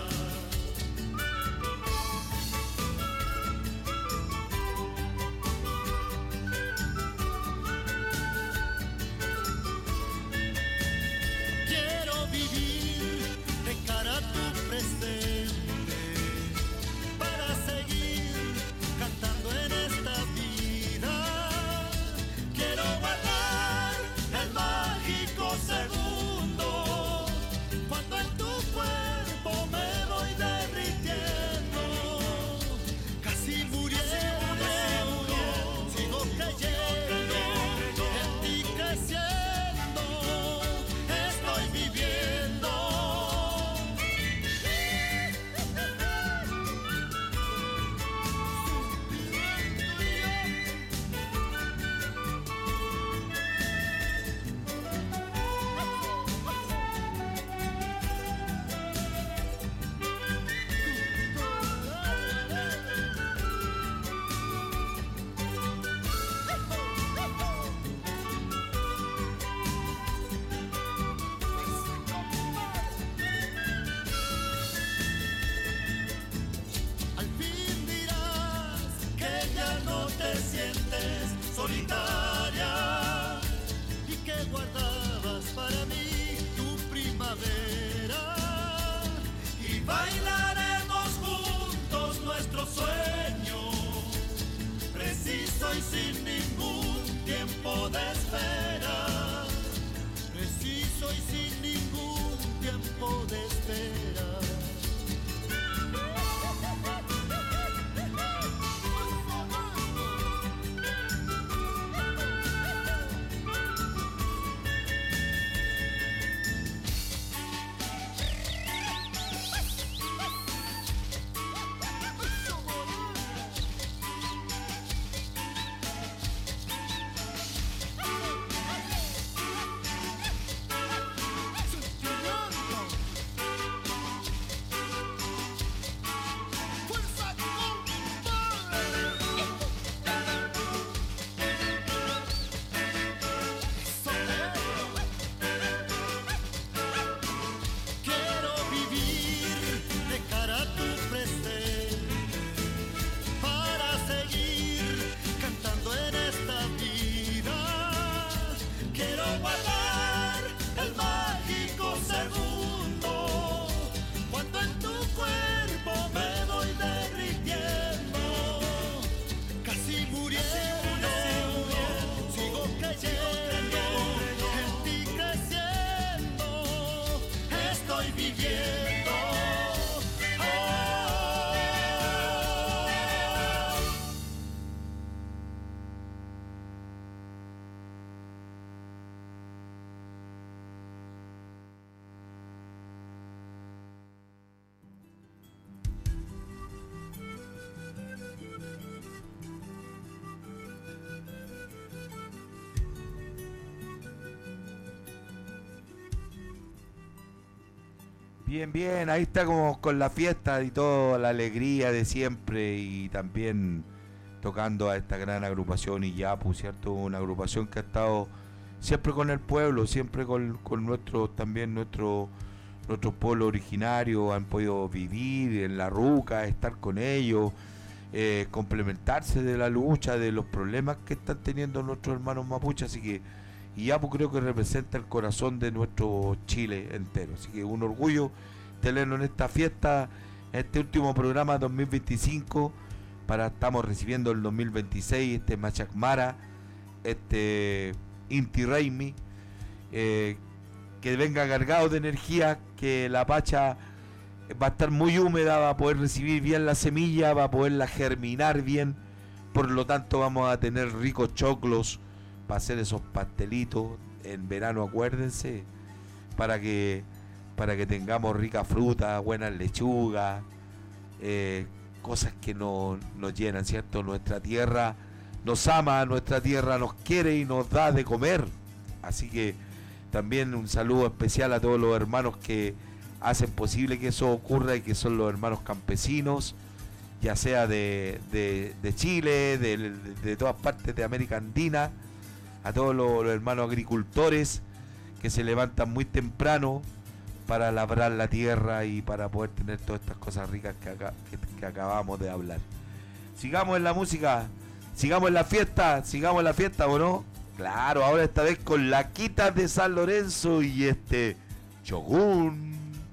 [SPEAKER 13] Quiero vivir de cara a tu presente para seguir cantando en esta vida. Quiero guardar el mágico segundo cuando en tu cuerpo me voy derritiendo, casi muriendo, sigo creyendo, en ti creciendo, estoy viviendo. Solitaria y que guardabas para mí tu primavera y bailaremos juntos nuestro sueño, preciso y sin ningún tiempo de espera, preciso y sin ningún tiempo de espera.
[SPEAKER 2] Bien, bien, ahí está como con la fiesta y toda la alegría de siempre y también tocando a esta gran agrupación Iyapu, ¿cierto? Una agrupación que ha estado siempre con el pueblo, siempre con nuestro pueblo originario, han podido vivir en la ruca, estar con ellos, complementarse de la lucha, de los problemas que están teniendo nuestros hermanos mapuches, así que Iyapu creo que representa el corazón de nuestro Chile entero, así que un orgullo tenerlo en esta fiesta, en este último programa 2025, estamos recibiendo el 2026, este Machak Mara, este Inti Raymi, que venga cargado de energía, que la pacha va a estar muy húmeda, va a poder recibir bien la semilla, va a poderla germinar bien, por lo tanto vamos a tener ricos choclos para hacer esos pastelitos en verano, acuérdense, para que tengamos rica fruta, buenas lechugas, cosas que nos llenan, ¿cierto? Nuestra tierra nos ama, nuestra tierra nos quiere y nos da de comer, así que también un saludo especial a todos los hermanos que hacen posible que eso ocurra y que son los hermanos campesinos, ya sea de Chile, de todas partes de América Andina, a todos los hermanos agricultores que se levantan muy temprano para labrar la tierra y para poder tener todas estas cosas ricas que acabamos de hablar. Sigamos en la música, sigamos en la fiesta, ¿o no? Claro, ahora esta vez con Laquitas de San Lorenzo y este Shogun.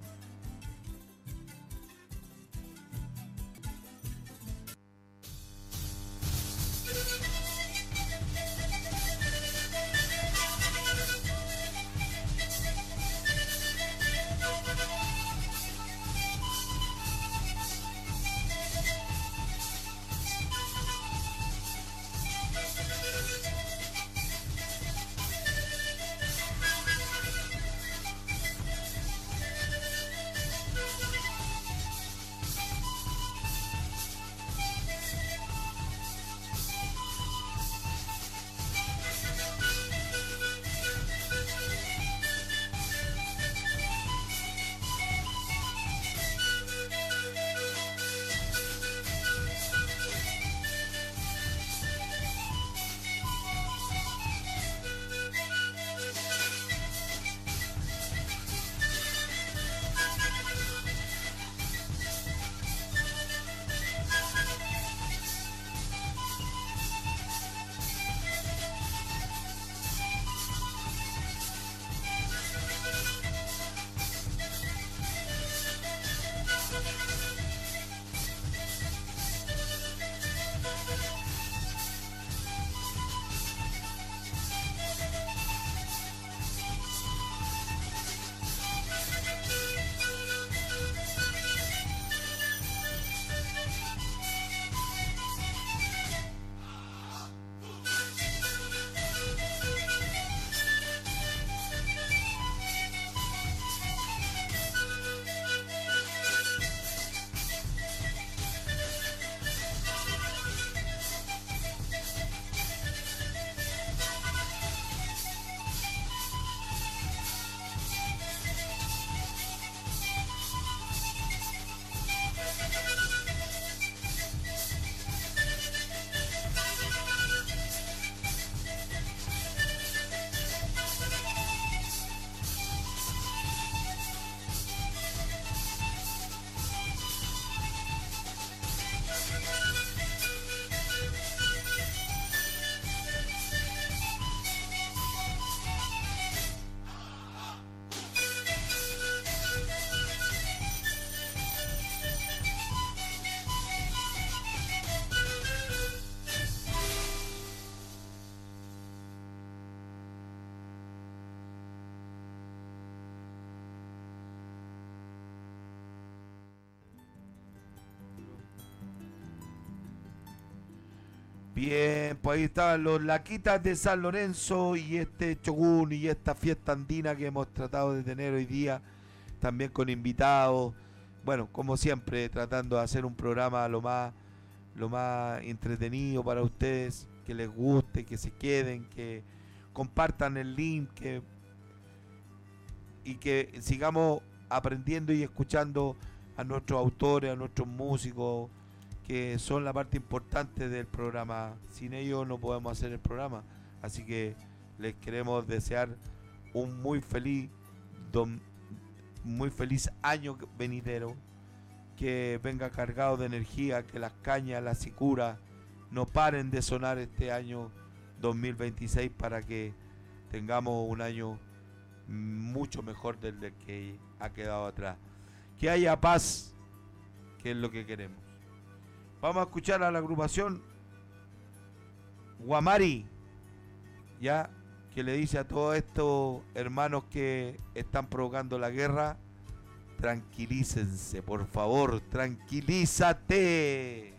[SPEAKER 2] Bien, pues ahí estaban los Laquitas de San Lorenzo y este Shogun y esta fiesta andina que hemos tratado de tener hoy día, también con invitados. Bueno, como siempre, tratando de hacer un programa lo más entretenido para ustedes, que les guste, que se queden, que compartan el link, y que sigamos aprendiendo y escuchando a nuestros autores, a nuestros músicos, que son la parte importante del programa. Sin ellos no podemos hacer el programa. Así que les queremos desear un muy feliz año venidero, que venga cargado de energía, que las cañas, las sicuras no paren de sonar este año 2026 para que tengamos un año mucho mejor del que ha quedado atrás. Que haya paz, que es lo que queremos. Vamos a escuchar a la agrupación Guamari, ya, que le dice a todos estos hermanos que están provocando la guerra: tranquilícense, por favor, tranquilízate.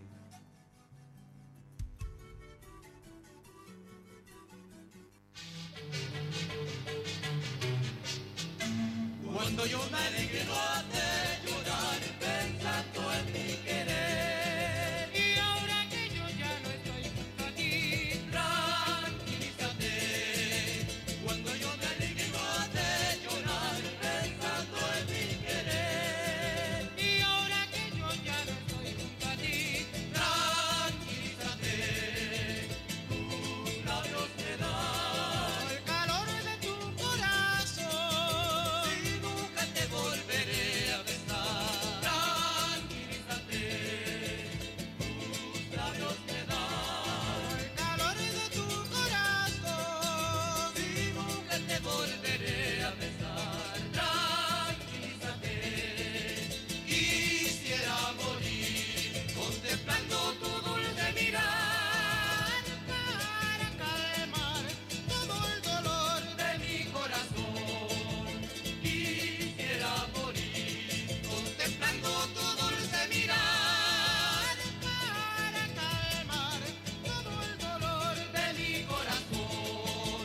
[SPEAKER 13] Cuando yo me alegre no hace llorar pensando en mi querer. Y ahora que yo ya no estoy junto a ti, tranquilízate. Cuando yo me alegre no hace llorar pensando en mi querer. Y ahora que yo ya no estoy junto a ti, tranquilízate. Tus labios me dan el calor de tu corazón. Volveré a besar, tranquilízate, tus labios me dan el calor de tu corazón. Si nunca te volveré a besar, tranquilízate. Quisiera morir contemplando tu dulce mirar para calmar todo el dolor de mi corazón. Quisiera morir contemplando tu dulce mirar para calmar todo el dolor de mi corazón.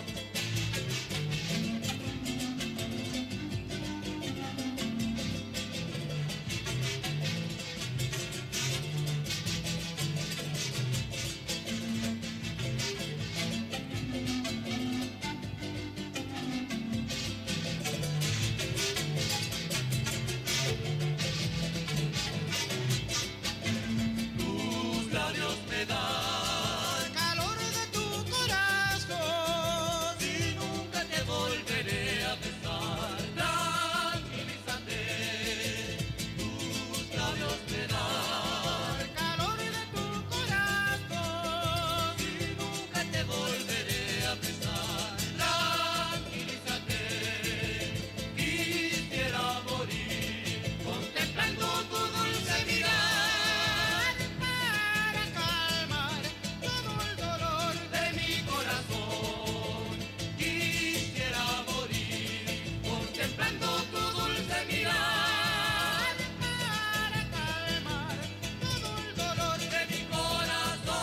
[SPEAKER 13] Tus labios me dan el calor de tu corazón. Si nunca te volveré a besar, tranquilízate. Tus labios me dan el calor de tu corazón. Si nunca te volveré a besar, tranquilízate. Quisiera morir contemplando tu dulce mirar para calmar todo el dolor de mi corazón. Quisiera morir contemplando tu dulce mirar para calmar todo el dolor de mi corazón.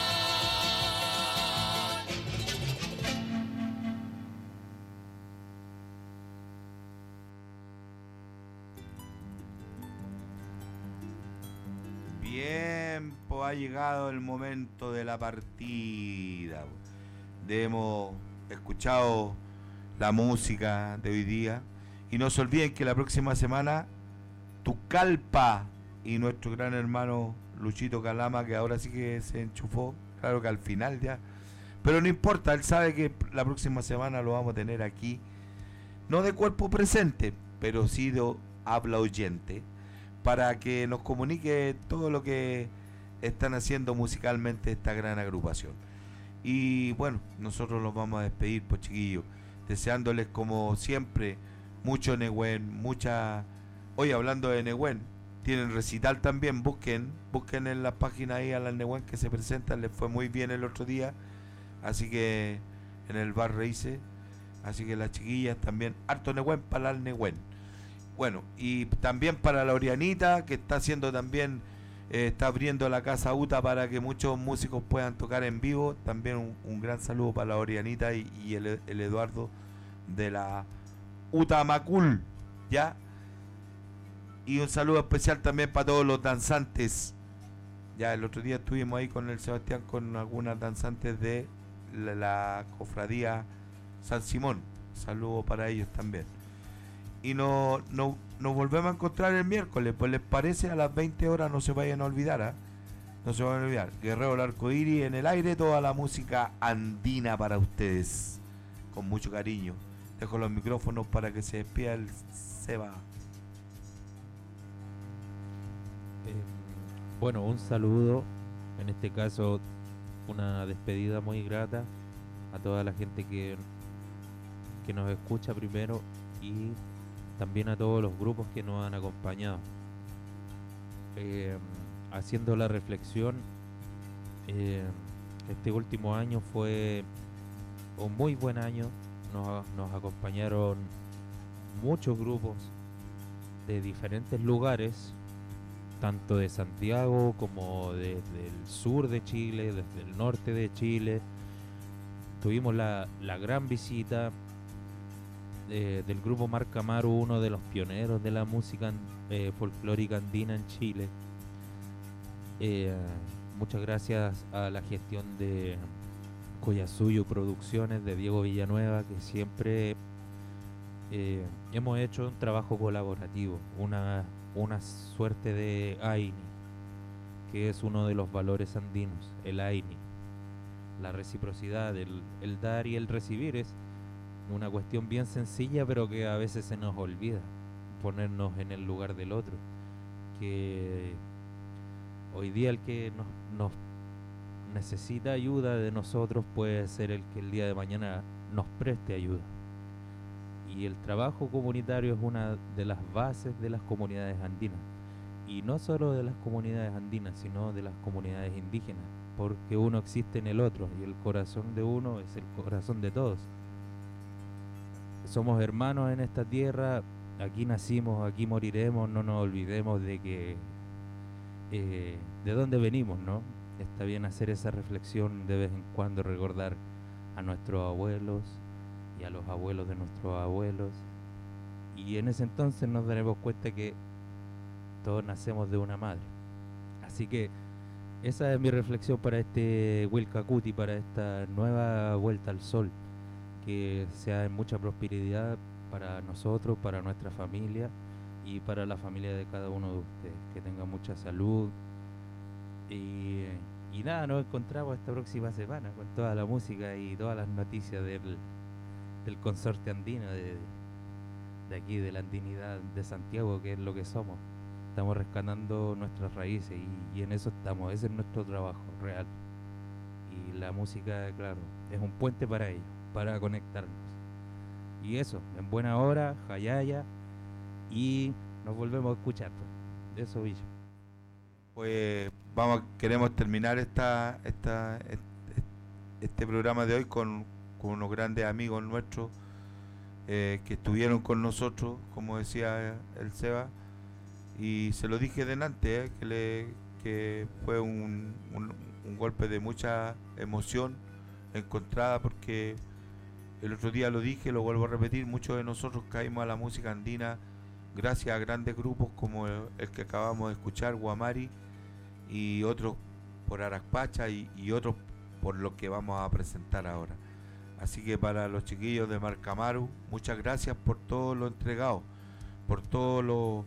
[SPEAKER 2] Bien, pues ha llegado el momento de la partida. Hemos escuchado la música de hoy día. Y no se olviden que la próxima semana Tucalpa y nuestro gran hermano Luchito Calama, que ahora sí que se enchufó, claro que al final ya. Pero no importa, él sabe que la próxima semana lo vamos a tener aquí. No de cuerpo presente, pero sí de habla oyente, para que nos comunique todo lo que están haciendo musicalmente esta gran agrupación. Y bueno, nosotros los vamos a despedir, pues chiquillos, deseándoles como siempre mucho Nehuen, mucha... Hoy hablando de Nehuen, tienen recital también, busquen en la página ahí a las Nehuen que se presentan, les fue muy bien el otro día, así que en el bar Reice, así que las chiquillas también, harto Nehuen para las Nehuen. Bueno, y también para la Orianita, que está haciendo también, está abriendo la Casa UTA para que muchos músicos puedan tocar en vivo. También un gran saludo para la Orianita y el Eduardo de la UTA Macul, ¿ya? Y un saludo especial también para todos los danzantes. Ya el otro día estuvimos ahí con el Sebastián con algunas danzantes de la cofradía San Simón. Saludo para ellos también. Y no nos volvemos a encontrar el miércoles, pues les parece, a las 20 horas, no se vayan a olvidar, ¿eh? No se vayan a olvidar. Guerrero del Arcoíris en el aire, toda la música andina para ustedes, con mucho cariño. Dejo los micrófonos para que se despida el Seba.
[SPEAKER 3] Bueno, un saludo, en este caso una despedida muy grata a toda la gente que nos escucha primero y también a todos los grupos que nos han acompañado. Haciendo la reflexión, este último año fue un muy buen año, nos acompañaron muchos grupos de diferentes lugares, tanto de Santiago como desde el sur de Chile, desde el norte de Chile. Tuvimos la gran visita del grupo Marca Amaru, uno de los pioneros de la música folclórica andina en Chile. Muchas gracias a la gestión de Collasuyo Producciones, de Diego Villanueva, que siempre hemos hecho un trabajo colaborativo, una suerte de AINI, que es uno de los valores andinos, el AINI, la reciprocidad, el dar y el recibir. Es una cuestión bien sencilla, pero que a veces se nos olvida ponernos en el lugar del otro, que hoy día el que nos necesita ayuda de nosotros puede ser el que el día de mañana nos preste ayuda. Y el trabajo comunitario es una de las bases de las comunidades andinas, y no solo de las comunidades andinas, sino de las comunidades indígenas, porque uno existe en el otro y el corazón de uno es el corazón de todos. Somos hermanos en esta tierra, aquí nacimos, aquí moriremos, no nos olvidemos de que de dónde venimos, ¿no? Está bien hacer esa reflexión de vez en cuando, recordar a nuestros abuelos y a los abuelos de nuestros abuelos, y en ese entonces nos daremos cuenta que todos nacemos de una madre. Así que esa es mi reflexión para este Wilcacuti, para esta nueva vuelta al sol, que sea en mucha prosperidad para nosotros, para nuestra familia y para la familia de cada uno de ustedes, que tengan mucha salud. Y nada, nos encontramos esta próxima semana con toda la música y todas las noticias del consorte andino, de aquí, de la andinidad de Santiago, que es lo que somos. Estamos rescatando nuestras raíces y en eso estamos, ese es nuestro trabajo real. Y la música, claro, es un puente para ello, para conectarnos. Y eso, en buena hora, Jayaya, y nos volvemos a escuchar. Eso, Villa.
[SPEAKER 2] Pues queremos terminar este programa de hoy con unos grandes amigos nuestros que estuvieron con nosotros, como decía el Seba, y se lo dije delante, que fue un golpe de mucha emoción encontrada, porque el otro día lo dije, lo vuelvo a repetir, muchos de nosotros caímos a la música andina gracias a grandes grupos como el que acabamos de escuchar, Guamari, y otros por Araspacha y otros por lo que vamos a presentar ahora. Así que para los chiquillos de Marca Amaru, muchas gracias por todo lo entregado, por todo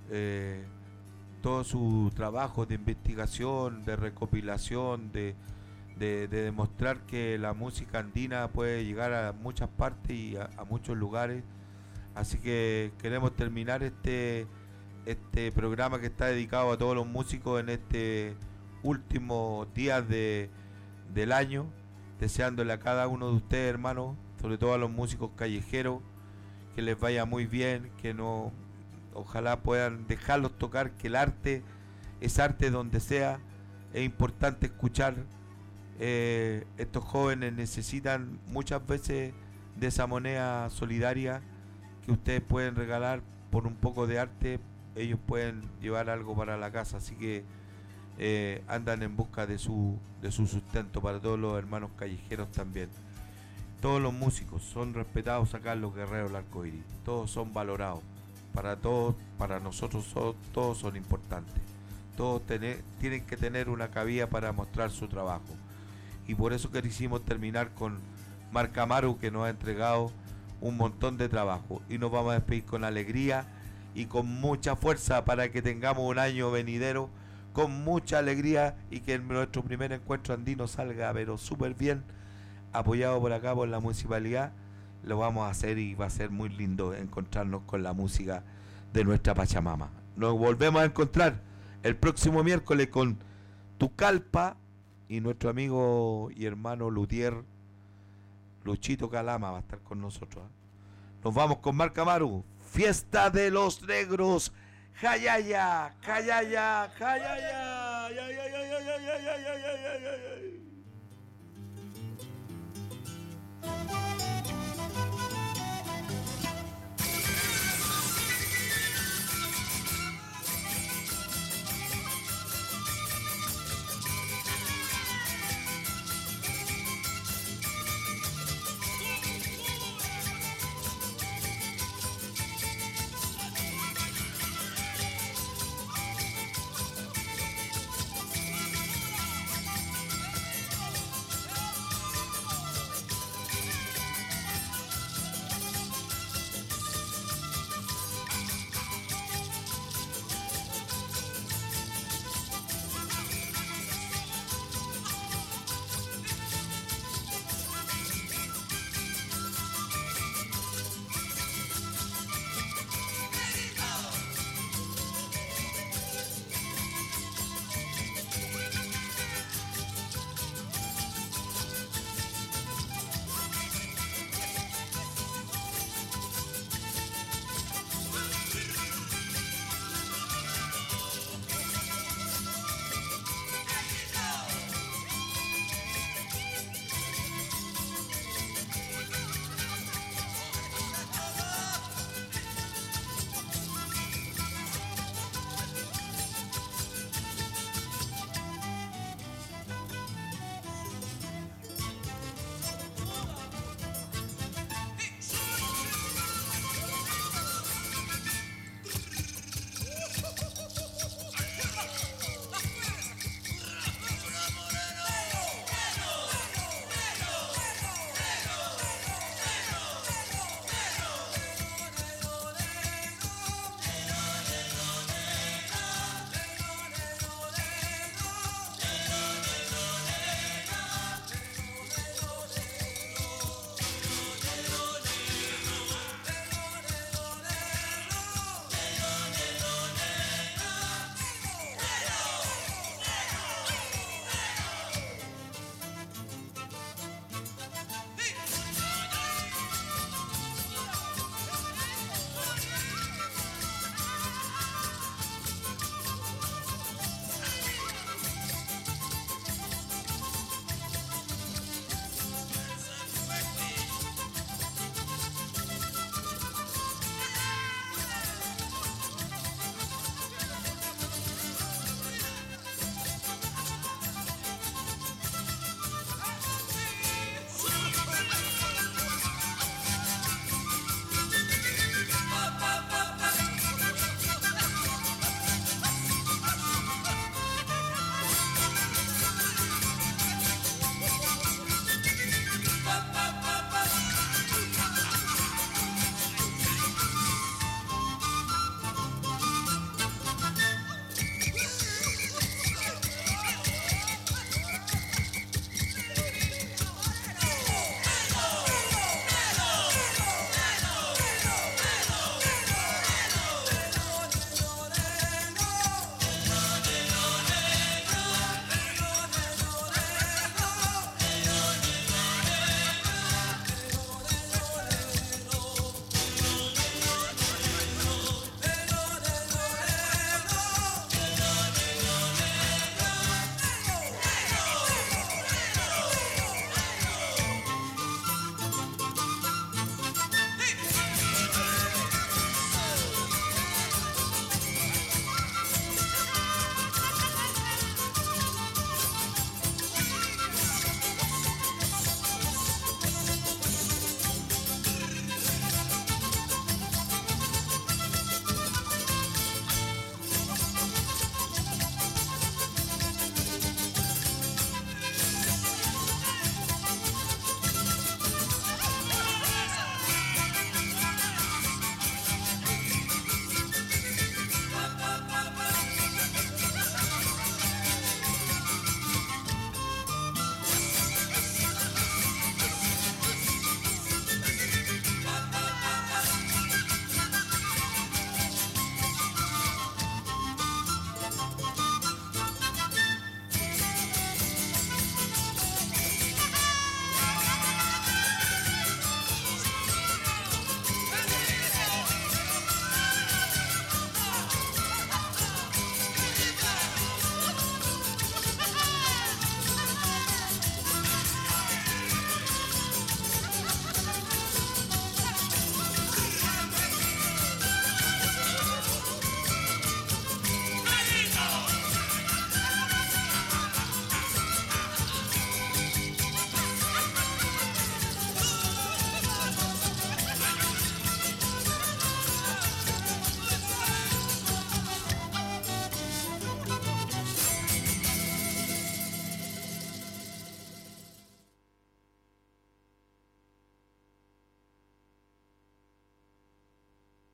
[SPEAKER 2] su trabajo de investigación, de recopilación, de demostrar que la música andina puede llegar a muchas partes y a muchos lugares. Así que queremos terminar este programa que está dedicado a todos los músicos en este último días del año, deseándole a cada uno de ustedes, hermanos, sobre todo a los músicos callejeros, que les vaya muy bien, que ojalá puedan dejarlos tocar, que el arte es arte donde sea. Es importante escuchar. Estos jóvenes necesitan muchas veces de esa moneda solidaria que ustedes pueden regalar por un poco de arte. Ellos pueden llevar algo para la casa, así que andan en busca de su sustento. Para todos los hermanos callejeros también. Todos los músicos son respetados acá en los Guerreros del Arcoíris, todos son valorados, para todos, para nosotros todos son importantes, todos tienen que tener una cabida para mostrar su trabajo, y por eso quisimos terminar con Marca Amaru, que nos ha entregado un montón de trabajo, y nos vamos a despedir con alegría y con mucha fuerza para que tengamos un año venidero con mucha alegría y que nuestro primer encuentro andino salga pero súper bien, apoyado por acá por la municipalidad. Lo vamos a hacer y va a ser muy lindo encontrarnos con la música de nuestra Pachamama. Nos volvemos a encontrar el próximo miércoles con Tucalpa y nuestro amigo y hermano luthier Luchito Calama va a estar con nosotros. Nos vamos con Marca Maru, Fiesta de los Negros. Jayaya, jayaya, jayaya, jayaya, jayaya, jayaya, jayaya, jayaya.